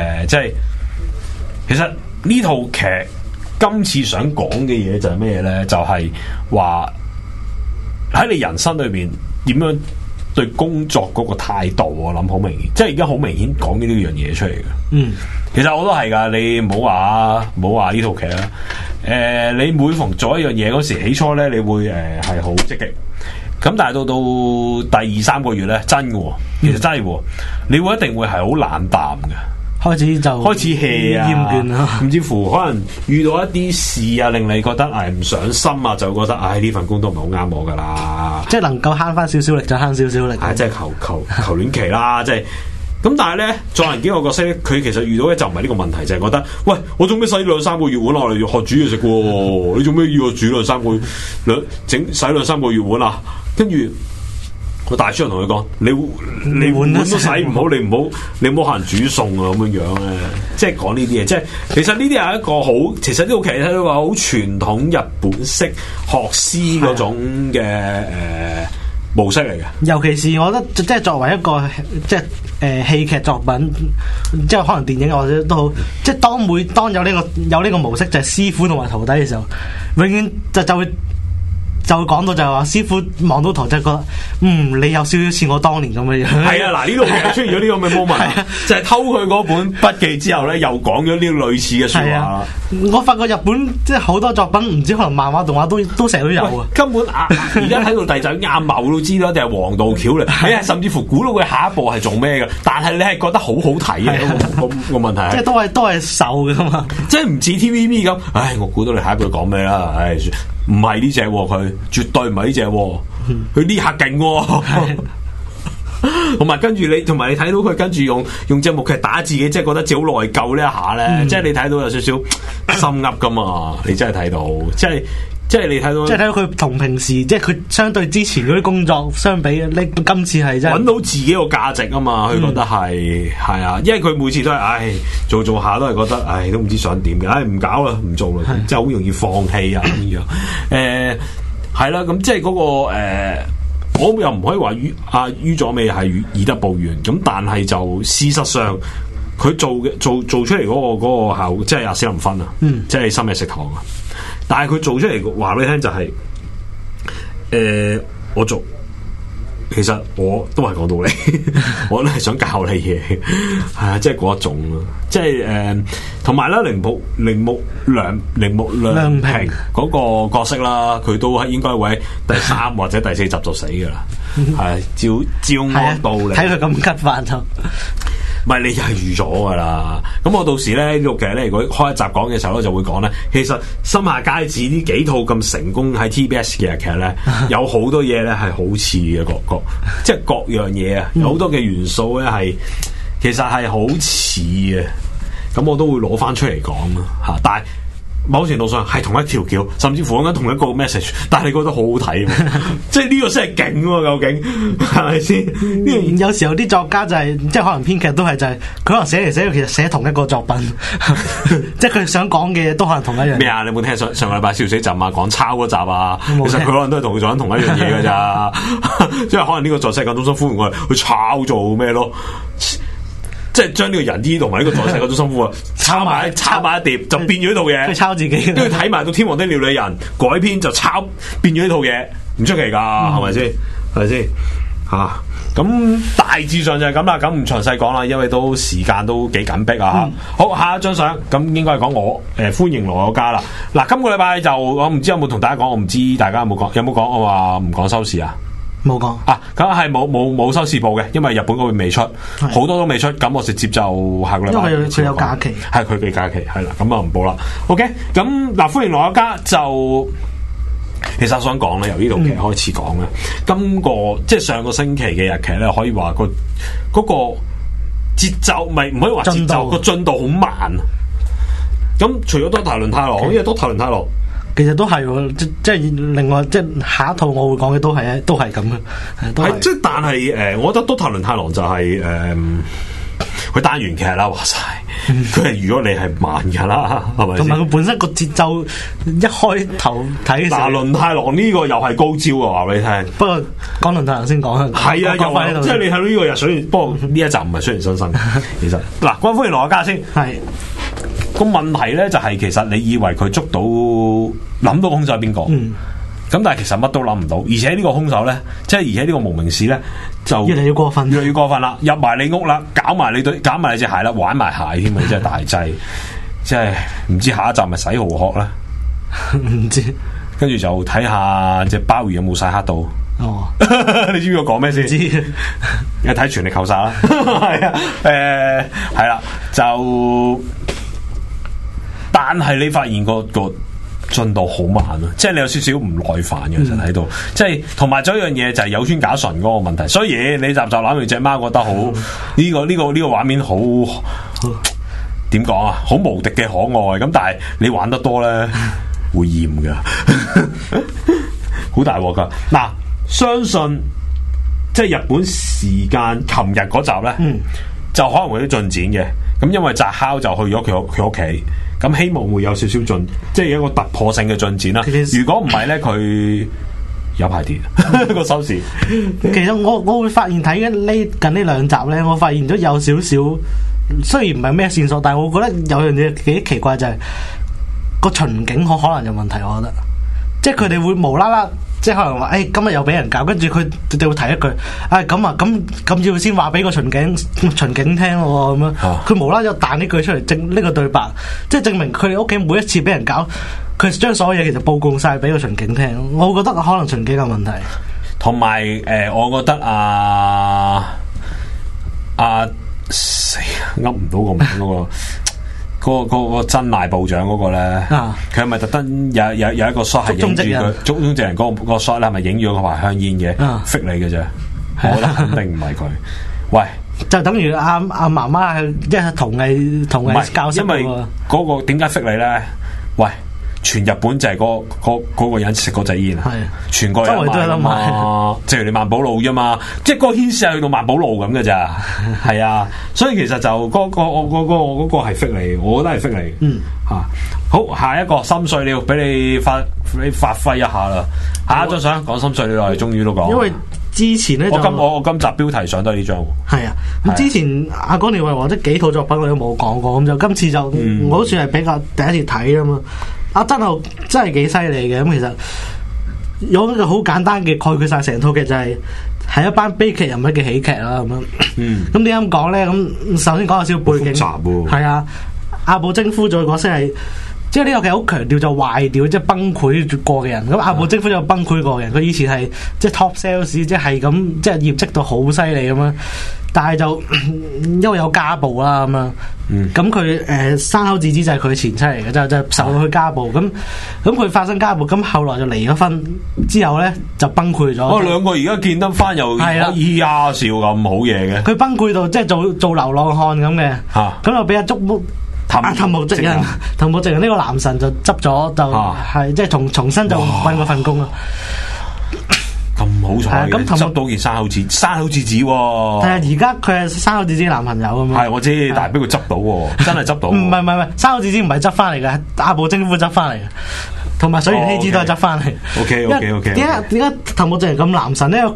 其實呢套劇今次想講嘅嘢就係咩咧？就係話喺你人生裏邊點樣對工作嗰個態度，我諗好明顯，即係而家好明顯講呢樣嘢出嚟嘅。其實我都係㗎，你唔好話呢套劇啦。你每逢做一樣嘢嗰時，起初咧你會係好積極，咁但係到第2-3個月咧，真嘅，其實真係喎，你會一定會係好冷淡嘅。開始 hea 啊，厭倦啊，甚至乎可能遇到一啲事啊，令你覺得唔上心啊，就覺得呢份工都唔係好啱我噶啦。即係能夠慳翻少少力就慳少少力，即係求戀期啦，即係咁。但係咧，作為幾個角色咧，佢其實遇到嘅就唔係呢個問題，就係覺得喂，我做咩洗2-3個月碗落嚟學煮嘢食喎？你做咩要我煮2-3個月洗2-3個月碗啊？跟住。我大叔同佢講：你碗都洗唔好，你唔好可能煮餸啊咁樣咧，即係講呢啲嘢。即係其實呢啲係一個好，其實呢套劇睇到話好傳統日本式學師嗰種嘅模式嚟嘅。尤其是我覺得，即係作為一個即係戲劇作品，即係可能電影或者都好，即係當有呢個模式，就係師傅同埋徒弟嘅時候，永遠就會講到就係話師傅望到圖就覺得你有少少似我當年咁嘅樣。係啊，嗱呢度其實出現咗呢個咁嘅 moment，就係偷佢嗰本筆記之後咧，又講咗呢類似嘅說話啦。我發覺日本即係好多作品，唔知可能漫畫動畫都成日都有啊。根本而家睇到第集啱謀都知道，定係黃道橋嚟。甚至乎估到佢下一步係做咩嘅，但係你係覺得好好睇嘅個問題。即係都係瘦嘅嘛，即係唔似 TVB 咁。我估到你下一步講咩啦？唔係呢隻，佢絕對唔係呢隻，佢呢下勁，同埋跟住同埋你睇到佢跟住用隻木屐打自己，即係覺得自己好內疚呢一下咧，即係你睇到有少少心噏噶嘛，你真係睇到，即係你睇到，即係睇到佢同平時即係佢相對之前嗰啲工作相比，今次係真係揾到自己個價值啊嘛，佢覺得係啊，因為佢每次都係做下都係覺得都唔知想點嘅，唔搞啦，唔做啦，即係好容易放棄啊咁樣。係啦，咁即係嗰個我又唔可以話於佐美係以德報怨，咁但係就事實上佢做出嚟嗰個效果，即係阿史林芬啊，即係深夜食堂啊。但係佢做出嚟話俾你聽就係，我做其實我都係講道理，我都係想教你嘢，係啊，即係嗰一種咯，即係同埋咧鈴木亮平嗰個角色啦，佢都係應該會喺第3或者第4集就死噶啦，係照按道理，睇佢咁急法就。唔係你就係預咗噶啦，咁我到時咧呢套劇咧，如果開一集講嘅時候咧，就會講咧，其實深夏佳子呢幾套咁成功喺 TBS 嘅日劇咧，有好多嘢咧係好似嘅即係各樣嘢啊，有好多嘅元素咧係其實係好似嘅，咁我都會攞翻出嚟講啊，但係某程度上係同一條橋，甚至乎講緊同一個 message， 但係你覺得好好睇，即係呢個先係勁喎，究竟係咪先？有時候啲作家就係即係可能編劇都係就係佢可能寫嚟寫去，其實寫同一個作品，即係佢想講嘅嘢都可能同一樣。咩啊？你有冇聽上個禮拜笑死集啊？講抄嗰集啊？其實佢可能都係同佢做緊同一樣嘢㗎咋，即係可能呢個在世界中心呼喚我哋去抄做咩咯？ 即係將呢個人醫同埋呢個在世嗰種辛苦啊，抄埋一碟就變咗呢套嘢。 佢抄自己， 跟住睇埋到《天王的料理人》改編就變咗呢套嘢，唔出奇㗎，係咪先？係咪先？嚇！咁大致上就係咁啦，咁唔詳細講啦，因為都時間都幾緊迫啊！好，下一張相，咁應該係講我歡迎來我家啦。嗱，今個禮拜就我唔知有冇同大家講，我唔知大家有冇講，我話唔講收視啊？ 冇講啊，咁係冇收視報嘅，因為日本嗰邊未出，好多都未出，咁我直接就下個禮拜。 因為佢有假期， 係佢嘅假期，係啦，咁啊唔報啦。OK，咁嗱，歡迎來我家就。其實我想講咧，由呢套劇開始講咧，今個即係上個星期嘅日劇咧，可以話嗰個節奏，唔可以話節奏，個進度好慢。咁除咗多塔倫太郎，因為多塔倫太郎其實都係即係另外即係下一套我會講嘅都係咁嘅，係即係但係我覺得多塔倫太郎就係佢單元劇啦，話晒佢係預咗你係慢噶啦，係咪？同埋佢本身個節奏一開頭睇嘅時候， 輪太郎呢個又係高招啊！話俾你聽。不過講輪太郎先講啊， 係啊，又係即係你睇到呢個又雖然，不過呢一集唔係雖然新生，其實嗱，歡迎來我家先。係個問題咧，就係其實你以為佢捉到諗到兇手係邊個？咁但係其實乜都諗唔到，而且呢個兇手咧，即係而且呢個無名氏咧，就越嚟越過分， 越嚟越過分啦！入埋你屋啦，搞埋你隻鞋啦，玩埋鞋添啊！真係大劑，即係唔知下一集咪洗蠔殼啦？ 唔知， 跟住就睇下隻鮑魚有冇晒黑到。哦，你知唔知我講咩先？ 知， 你睇全力扣殺啦，係啊，係啦，就但係你發現個進度好慢啊，即係你有少少唔耐煩嘅，其實喺度，即係同埋仲有一樣嘢就係有村架純嗰個問題。所以你集攬住隻貓，覺得好呢個畫面好點講啊，好無敵嘅可愛。咁但係你玩得多咧會厭噶，好大鑊噶。嗱，相信即係日本時間琴日嗰集咧，就可能會有啲進展嘅。咁因為澤烤就去咗佢屋企。咁希望會有少少即係一個突破性嘅進展啦。如果唔係咧，佢有排跌個收視。 其實我會發現睇緊近呢兩集咧，我發現咗有少少，雖然唔係咩線索，但係我覺得有樣嘢幾奇怪，就係個巡警可能有問題。我覺得，即係佢哋會無啦啦。即係可能話，今日又俾人搞，跟住佢哋會提一句，咁要先話俾個巡警聽咯，咁樣，佢無啦啦又彈呢句出嚟，證呢個對白，即係證明佢哋屋企每一次俾人搞，佢將所有嘢其實報告晒俾個巡警聽。我覺得可能巡警有問題， 同埋我覺得死噏唔到個名嗰個。個真賴部長嗰個咧，佢係咪特登有一個 shot 係影住佢捉中隻人嗰個 shot 咧，係咪影住佢排香煙嘅？fake 你嘅啫，我覺得肯定唔係佢。喂， 就等於阿媽媽係即係同藝教識， 因為嗰個點解 fake你咧？喂，全日本就係嗰個人食嗰隻煙，全個人周圍都有得賣，即係你萬寶路啫嘛，即係嗰個牽涉去到萬寶路咁嘅咋，係啊，所以其實就嗰個係 fake你，我覺得係 fake你，好，下一個心碎了，俾你發揮一下啦，下一張相講心碎了，我哋終於都講， 因為之前咧我今集標題上都係呢張， 係啊，咁之前阿江年惠或者幾套作品我都冇講過，咁就今次就我好似係比較第一次睇啊嘛。真係幾犀利嘅，咁其實有一個好簡單嘅概括晒成套劇，就係一班悲劇人物嘅喜劇啦咁樣。咁點解咁講咧？咁首先講下少背景。係啊，阿部貞夫做嘅角色係，即係呢個劇好強調就壞掉，即係崩潰過嘅人。咁阿部貞夫就崩潰過嘅人，佢以前係即係 top sales，即係咁，即係業績到好犀利咁樣。但係就因為有家暴啦咁樣，咁佢山口智子就係佢前妻嚟嘅，就受到佢家暴。咁佢發生家暴，咁後來就離咗婚之後咧就崩潰咗。 兩個而家見得翻又笑咁好嘢嘅。 佢崩潰到即係做流浪漢咁嘅，咁就俾阿竹木藤木直人呢個男神就執咗，就係即係重新就搵嗰份工啦。 咁好彩嘅，執到件山口智子喎。 係啊，而家佢係山口智子男朋友咁樣。 係我知，但係俾佢執到喎，真係執到。 唔係，山口智子唔係執翻嚟嘅，阿部貞夫執翻嚟嘅，同埋水原希子都係執翻嚟。 OK。 點解藤木直人咁男神咧？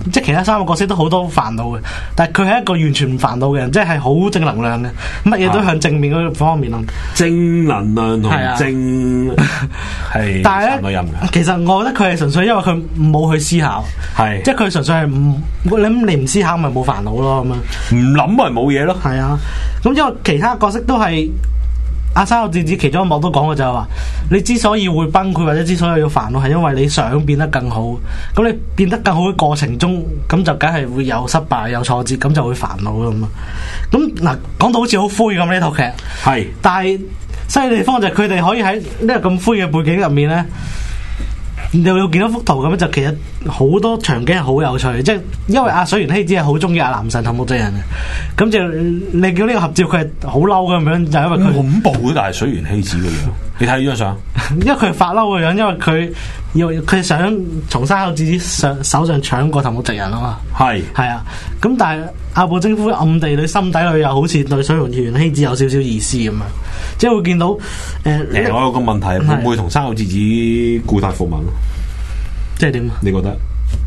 即係其他三個角色都好多煩惱嘅，但係佢係一個完全唔煩惱嘅人，即係好正能量嘅，乜嘢都向正面嗰方面諗。 正能量同正係， 但係咧，其實我覺得佢係純粹因為佢冇去思考，係即係佢純粹係你唔思考咪冇煩惱咯咁樣， 唔諗咪冇嘢咯。 係啊，咁因為其他角色都係。阿山口智子其中一幕都講過就係話，你之所以會崩潰或者之所以要煩惱，係因為你想變得更好。咁你變得更好嘅過程中，咁就梗係會有失敗、有挫折，咁就會煩惱咁啊。咁嗱，講到好似好灰咁呢套劇，係，但係犀利地方就係佢哋可以喺呢個咁灰嘅背景入面咧。你會見到幅圖咁，就其實好多場景係好有趣，即係因為阿水原希子係好中意阿男神藤木正人嘅，咁就你叫呢個合照佢係好嬲咁樣，就因為佢恐怖嘅，但係水原希子嘅樣，你睇呢張相， 因為佢係發嬲嘅樣，因為佢想從山口智子手上搶過藤木直人啊嘛，係啊，咁但係阿部征夫暗地裏心底裏又好似對水原希子有少少意思咁樣，即係會見到我有個問題，會唔會同山口智子故態復萌？ 即係點啊？ 你覺得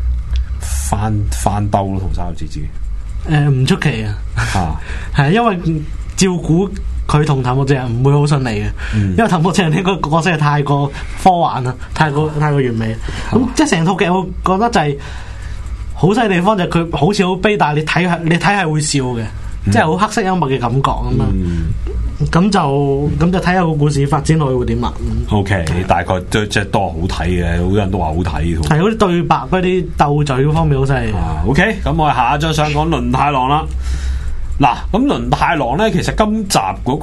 翻兜咯，同山口智子？ 唔出奇啊！係因為照顧佢同藤木正人唔會好順利嘅，因為藤木正人呢個角色係太過科幻啦，太過完美。咁即係成套劇，我覺得就係好細地方就係佢好似好悲，但係你睇係會笑嘅，即係好黑色幽默嘅感覺咁啊！咁就睇下個故事發展落去會點啊？OK， 大概即係多好睇嘅，好多人都話好睇。 係嗰啲對白、嗰啲鬥嘴嗰方面好犀利。 OK，咁我下一張想講輪太郎啦。嗱，咁輪太郎咧，其實今集嗰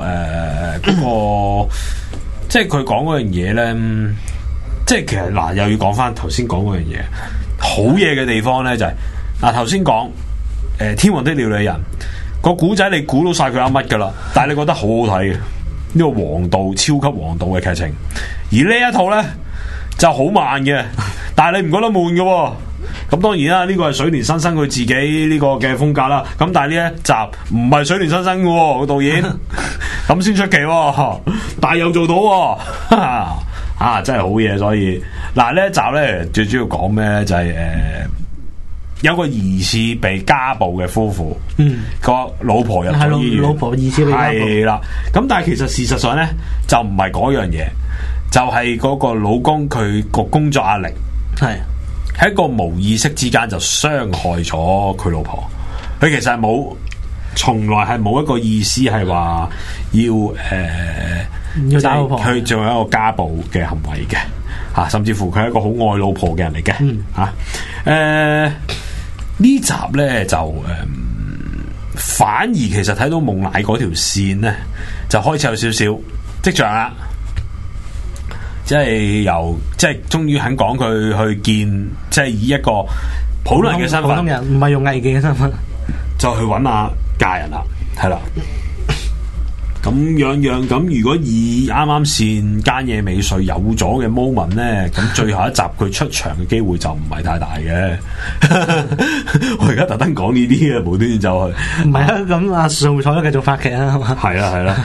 個即係佢講嗰樣嘢咧，即係其實嗱又要講翻頭先講嗰樣嘢，好嘢嘅地方咧就係嗱頭先講天王的料理人。個古仔你估到晒佢啱乜噶啦，但係你覺得好好睇嘅呢個王道超級王道嘅劇情，而呢一套呢就好慢嘅，但係你唔覺得悶嘅喎？咁當然啦，呢個係水田新生佢自己呢個嘅風格啦。咁但係呢一集唔係水田新生嘅個導演，咁先出奇喎，但係又做到喎，啊真係好嘢！所以嗱呢一集呢最主要講咩呢？就係有個疑似被家暴嘅夫婦，個老婆入咗醫院， 老婆疑似被家暴， 係啦。咁但係其實事實上咧，就唔係嗰樣嘢，就係嗰個老公佢個工作壓力，係喺一個無意識之間就傷害咗佢老婆。佢其實係冇，從來係冇一個意思係話要打老婆， 佢仲有一個家暴嘅行為嘅，吓，甚至乎佢係一個好愛老婆嘅人嚟嘅，吓，呢集咧就反而其實睇到夢乃嗰條線咧，就開始有少少跡象啦，即係終於肯講佢去見，即係以一個普通人嘅身份， 普通人唔係用藝妓嘅身份， 就去揾下家人啦，係啦。咁樣咁，如果以啱啱先間野美穗有咗嘅 moment 咧，咁最後一集佢出場嘅機會就唔係太大嘅。我而家特登講呢啲嘅，無端端就去。 唔係啊，咁阿素彩都繼續發劇啊，係嘛？ 係啦，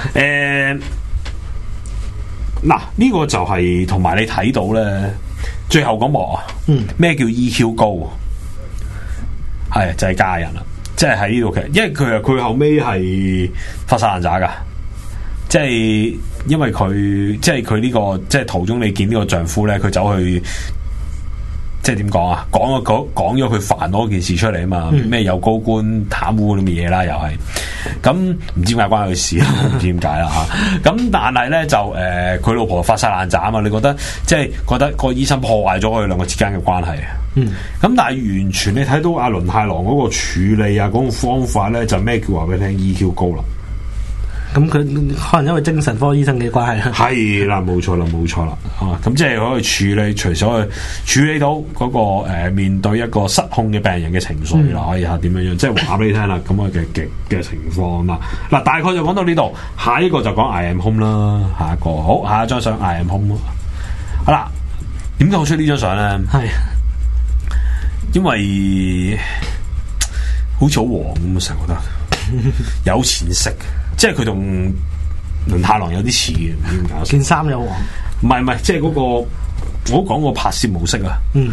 嗱呢個就係同埋你睇到咧，最後嗰幕啊，咩叫 EQ 高？係就係家人啦，即係喺呢度劇，因為佢後尾係發晒爛渣噶。即係因為佢，即係佢呢個，即係途中你見呢個丈夫咧，佢走去，即係點講啊？講咗佢煩嗰件事出嚟啊嘛，咩有高官貪污咁嘅嘢啦，又係，咁唔知點解關佢事啦，唔知點解啦吓。咁但係咧就佢老婆發晒爛渣啊嘛，你覺得即係覺得個醫生破壞咗佢哋兩個之間嘅關係啊？咁但係完全你睇到阿輪太郎嗰個處理啊，嗰個方法咧就咩叫話俾你聽 EQ 高啦。 咁佢可能因為精神科醫生嘅關係， 係啦，冇錯啦，咁即係可以處理，隨時可以處理到嗰個面對一個失控嘅病人嘅情緒啦，可以吓點樣，即係話俾你聽啦，咁嘅情況啦。嗱，大概就講到呢度，下一個就講 I Am Home 啦，下一個好，下一張相 I Am Home。好啦，點解我出呢張相咧？係因為好似好黃咁，成日覺得有錢食。即係佢同輪太郎有啲似嘅，唔知點解。件衫有黃， 唔係，即係嗰個我講個拍攝模式啊。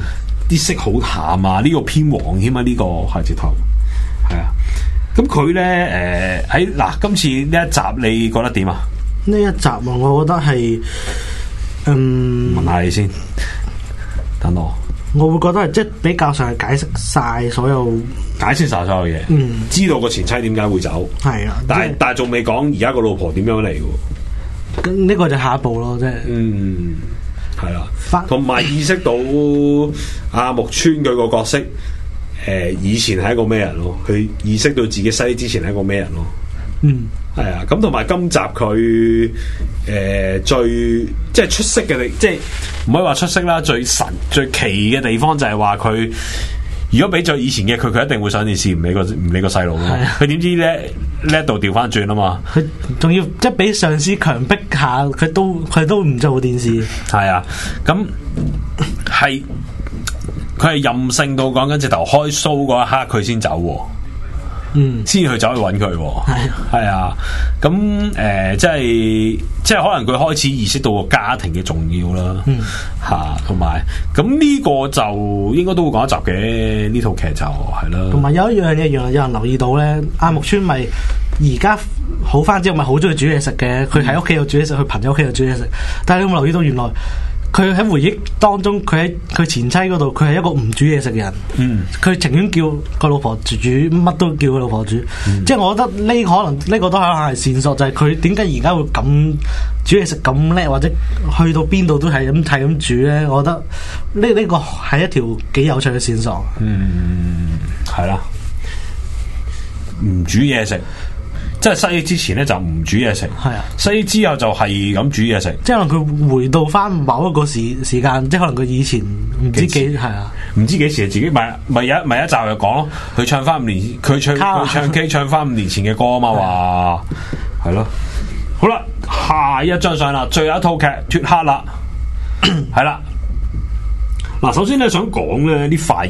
啲色好淡啊，呢個偏黃添啊，呢個係直頭係啊。咁佢咧喺嗱今次呢一集你覺得點啊？ 呢一集啊，我覺得係問下你先，等我會覺得係即係比較上係解釋晒所有嘢， 知道個前妻點解會走， 係啊， 但係仲未講而家個老婆點樣嚟嘅， 咁呢個就下一步咯，即係係啦，同埋意識到阿木村佢個角色，以前係一個咩人咯，佢意識到自己西之前係一個咩人咯，係啊，咁同埋今集佢最即係出色嘅，即係唔可以話出色啦，最奇嘅地方就係話佢如果比咗以前嘅佢一定會上電視唔理個細路咯，佢點知咧呢度調翻轉啊嘛， 佢仲要即係俾上司強迫下，佢都唔做電視， 係啊，咁係佢係任性到講緊直頭開 show 嗰一刻佢先走。先去走去揾佢，係啊，咁即係可能佢開始意識到個家庭嘅重要啦，同埋咁呢個就應該都會講一集嘅，呢套劇就係啦。同埋有一樣嘢，有人留意到咧，阿木村咪而家好翻之後，咪好中意煮嘢食嘅，佢喺屋企又煮嘢食，佢朋友屋企又煮嘢食，但係你有冇留意到原來？佢喺回憶當中，佢喺佢前妻嗰度，佢係一個唔煮嘢食嘅人。佢情願叫個老婆煮，乜都叫個老婆煮。即係我覺得呢可能呢個都係線索，就係佢點解而家會咁煮嘢食咁叻，或者去到邊度都係咁煮咧？我覺得呢個係一條幾有趣嘅線索。 係啦，唔煮嘢食。即係失憶之前咧就唔煮嘢食，係啊，失憶之後就係咁煮嘢食。 即係可能佢回到翻某一個時間，即係可能佢以前唔知幾係啊， 唔知幾時自己咪一集又講咯，佢唱翻5年，佢唱 K 唱翻5年前嘅歌啊嘛，話係咯。好啦，下一張相啦，最後一套劇脫黑啦，係啦。嗱，首先咧想講咧呢塊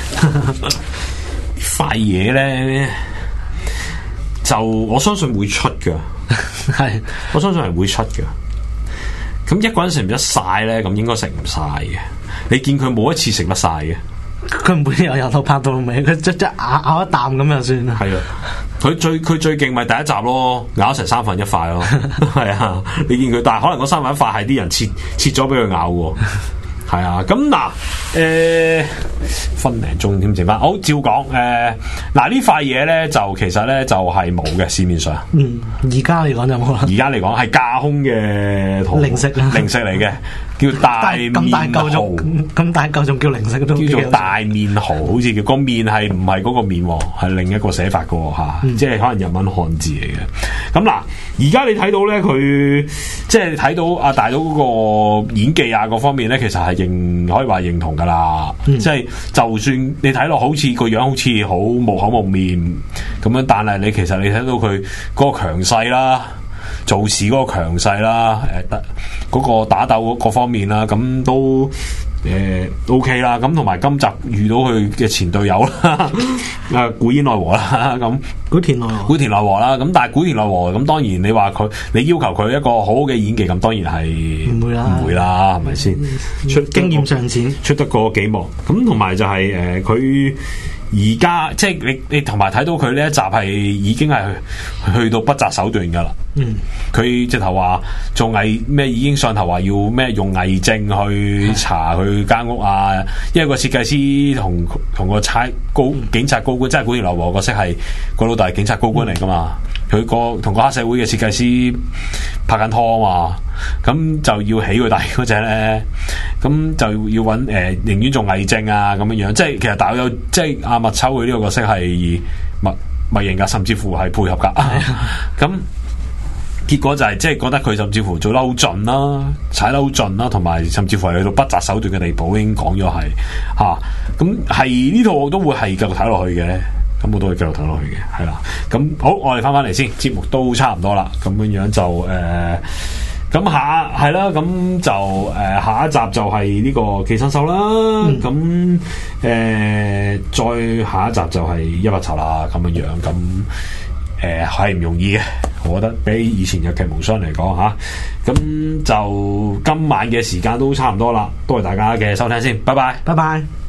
嘢咧。就我相信會出㗎，係我相信係會出㗎。咁一個人食唔得晒咧，咁應該食唔晒嘅。你見佢冇一次食得晒嘅， 佢唔會由頭拍到尾，佢即咬一啖咁就算啦。係啊， 佢最勁咪第一集咯，咬成1/3塊咯。係啊，你見佢，但係可能嗰1/3塊係啲人切咗俾佢咬喎。係啊，咁嗱，分零鐘點整翻？好，照講，嗱呢塊嘢咧就其實咧就係冇嘅市面上。 而家嚟講就冇啦。而家嚟講係架空嘅零食嚟嘅，叫大面蠔。 咁大嚿仲叫零食都叫做大面蠔，好似叫個面係唔係嗰個面，係另一個寫法嘅吓，即係可能日文漢字嚟嘅。咁嗱，而家你睇到咧，佢即係睇到阿大佬嗰個演技啊，各方面咧，其實係可以話認同噶啦。即係就算你睇落好似個樣好似好木口木面咁樣，但係你其實你睇到佢嗰個強勢啦，做事嗰個強勢啦，嗰個打鬥各方面啦，咁都OK 啦。咁同埋今集遇到佢嘅前隊友啦，古煙奈和啦，咁古田奈和啦。咁但係古田奈和咁，當然你話你要求佢一個好好嘅演技，咁當然係唔會啦，係咪先？ 經驗尚淺， 出得過幾幕。咁同埋就係佢而家即係你同埋睇到佢呢一集係已經係去到不擇手段噶啦。佢直頭話做咩已經上頭話要咩用偽證去查佢間屋啊，因為個設計師同個警察高官，即係古田樂和個色係個老豆係警察高官嚟噶嘛，佢同個黑社會嘅設計師拍緊拖啊嘛，咁就要起佢大嗰隻咧，咁就要揾寧願做偽證啊咁樣樣，即係其實大有即係阿麥秋佢呢個角色係默認噶，甚至乎係配合噶，咁。結果就係即係覺得佢甚至乎做得好盡啦，踩得好盡啦，同埋甚至乎係去到不擇手段嘅地步，已經講咗係嚇。咁係呢套我都會係繼續睇落去嘅，咁我都會繼續睇落去嘅，係啦。咁好，我哋翻嚟先，節目都差唔多啦，咁樣樣就咁係啦，咁就下一集就係呢個寄生獸啦，咁再下一集就係100集啦，咁樣樣咁。係唔容易嘅，我覺得比以前嘅劇無雙嚟講吓，咁就今晚嘅時間都差唔多啦，多謝大家嘅收聽先，拜拜， 拜拜。